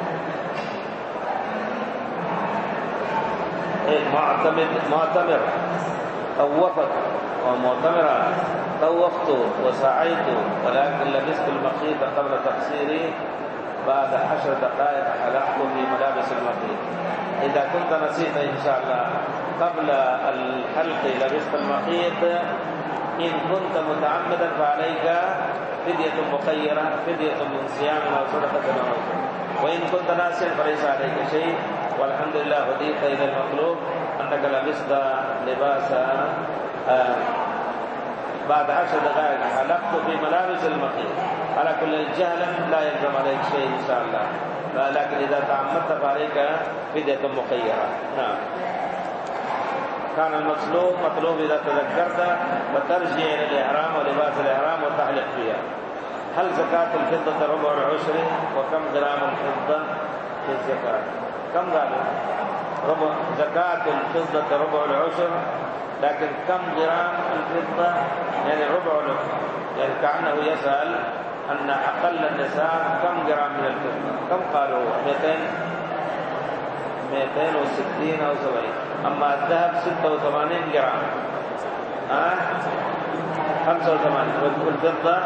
معتمد معتمر طوفت ومعتمرة طوفت وسعيت ولكن لبست المخيط قبل تقصيري بعد عشر دقائق حلقت في ملابس المخيط. إذا كنت نسيت إن شاء الله قبل الحلق لبست المخيط إن كنت متعمدا فعليك فدية مخيرة فدية من صيام أو صدقة أو نسك. وإن كنت ناسيا فليس عليك شيء والحمد لله هديت إلى المطلوب أنك لبست لباس آه بعد عشر دقائق حلقت في ملابس المخيط. على كل جهل لا يلزم عليك شيء إن شاء الله، لكن إذا تعمدت فعليك فدية مخيرة. نعم. كان المطلوب مطلوب إذا تذكرت وترجع إلى الإحرام ولباس الإحرام وتحلق فيها. هل زكاة الفضة ربع العشر وكم جرام الفضة في الزكاة؟ كم قالوا؟ ربع زكاة الفضة ربع العشر لكن كم جرام الفضة يعني ربع العشر، يعني كأنه يسأل أن أقل النساء كم جرام من الفضة. كم قالوا؟ مئتين مئتين وستين أو سبعين. أما الذهب ستة وثمانين جرام آه؟ خمسة وثمانين والفضة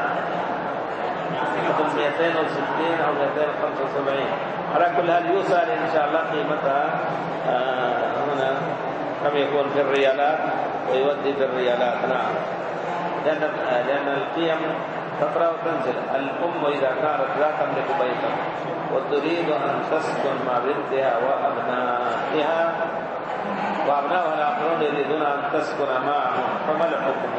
مئتين وستين أو مئتين وخمسة وسبعين. على كل هل يسأل إن شاء الله قيمتها آه هنا كم يكون في الريالات ويودي في الريالات. نعم. لأن لأن القيم تطرأ وتنزل. الأم إذا كانت لا تملك بيتا وتريد أن تسكن مع بنتها وأبنائها وأبنائها الآخرون يريدون أن تسكن معهم فما الحكم؟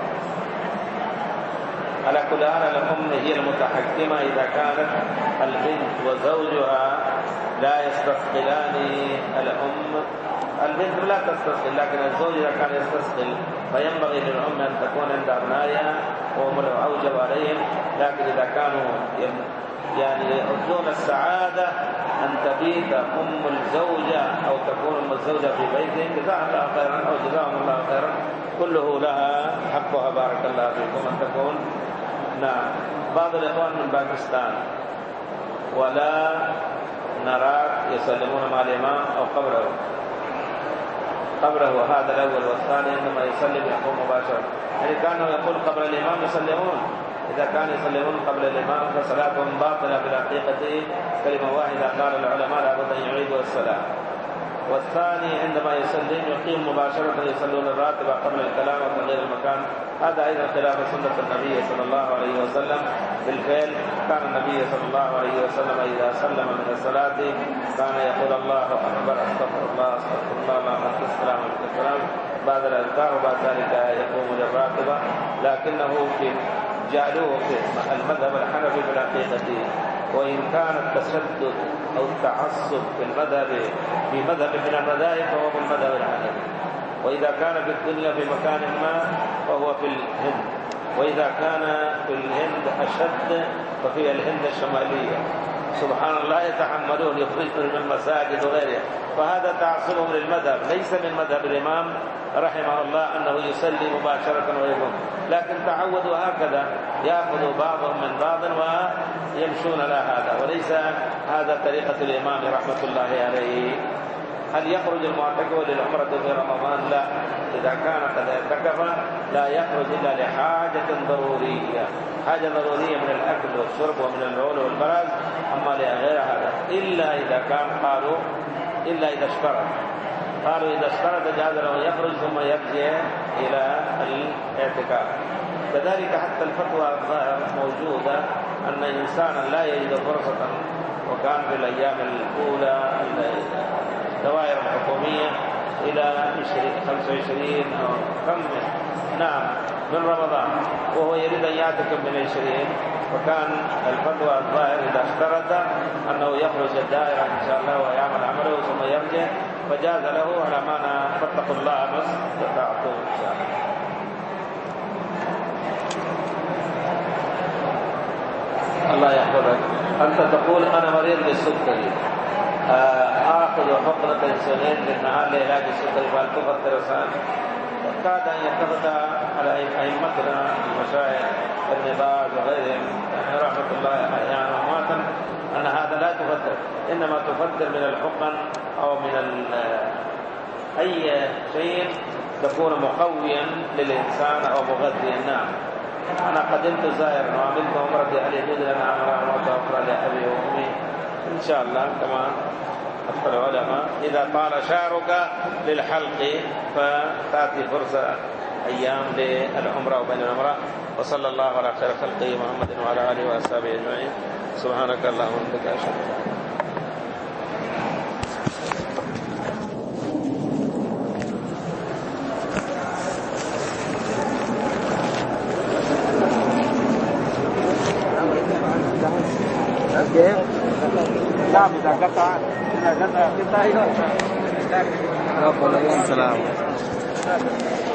على كل حال الأم هي المتحكمة إذا كانت البنت وزوجها لا يستثقلان الأم. البنت لا تستثقل لكن الزوج إذا كان يستثقل فينبغي للأم أن تكون عند أبنائها وهم لو أوجب عليهم. لكن إذا كانوا يعني يرجون السعادة أن تبيت أم الزوجة أو تكون أم الزوجة في بيتهم جزاهم الله خيرا أو جزاهم الله خيرا كله لها حقها بارك الله فيكم أن تكون. نعم. بعض الإخوان من باكستان ولا نراك يسلمون مع الإمام أو قبره قبره هذا الأول والثاني عندما يسلم يقوم مباشرة. يعني كانوا يقول قبل الإمام يسلمون. إذا كان يسلمون قبل الإمام فصلاتهم باطلة بالحقيقة كلمة واحدة قال العلماء لابد أن يعيدوا الصلاة. والثاني عندما يسلم يقيم مباشرة يصلون الراتبة قبل الكلام وتغيير المكان. هذا أيضا خلاف سنة النبي صلى الله عليه وسلم. بالفعل كان النبي صلى الله عليه وسلم إذا سلم من الصلاة كان يقول الله أكبر أستغفر الله أستغفر الله اللهم أنت السلام عليك السلام بعد الأذكار وبعد ذلك يقوم للراتبة. لكنه في جعلوه في المذهب الحنفي بالحقيقة وإن كان التشدد أو التعصب في المذهب في مذهب من المذاهب فهو من المذهب الحنفي، وإذا كان في الدنيا في مكان ما فهو في الهند، وإذا كان في الهند أشد ففي الهند الشمالية سبحان الله يتحملون يخرجون من المساجد وغيرها. فهذا تعصبهم للمذهب، ليس من مذهب الإمام رحمه الله أنه يسلي مباشرة ويقوم، لكن تعودوا هكذا يأخذ بعضهم من بعض ويمشون على هذا، وليس هذا طريقة الإمام رحمة الله عليه. هل يخرج المعتكف للعمرة في رمضان؟ لا، إذا كان قد اعتكف لا يخرج إلا لحاجة ضرورية، حاجة ضرورية من الأكل والشرب ومن البول والبراز، أما لغير هذا إلا إذا كان قالوا إلا إذا اشترط، قالوا إذا اشترط جاز له يخرج ثم يرجع إلى الاعتكاف. كذلك حتى الفتوى موجودة أن إنسانا لا يجد فرصة، وكان في الأيام الأولى الدوائر الحكومية إلى خمسة وعشرين أو كم نعم من رمضان، وهو يريد أن يعتكف من عشرين، وكان الفتوى الظاهر إذا اشترط أنه يخرج الدائرة إن شاء الله ويعمل عمله ثم يرجع، فجاز له على معنى فاتقوا الله ما استطعتم إن شاء الله. الله يحفظك. أنت تقول أنا مريض بالسكري، آخذ حقنة انسولين للنهار لعلاج السكري، فهل تفطر الصائم؟ كاد أن يتخذها على أئمتنا المشايخ ابن باز وغيرهم رحمة الله أحيانا وأمواتا أن هذا لا تفطر، إنما تفطر من الحقن أو من أي شيء تكون مقويا للإنسان أو مغذيا. نعم، أنا قدمت زائرا وعملت عمرتي، هل يجوز لنا عمرة عمرة أخرى لأبي وأمي؟ إن شاء الله كما أخبر العلماء إذا طال شعرك للحلق فتأتي فرصة أيام للعمرة وبين العمرة. وصلى الله على خير خلقه محمد وعلى آله وأصحابه أجمعين. سبحانك اللهم وبحمدك أشهد أن لا نعم إذا قطع إذا قطع قطع. السلام.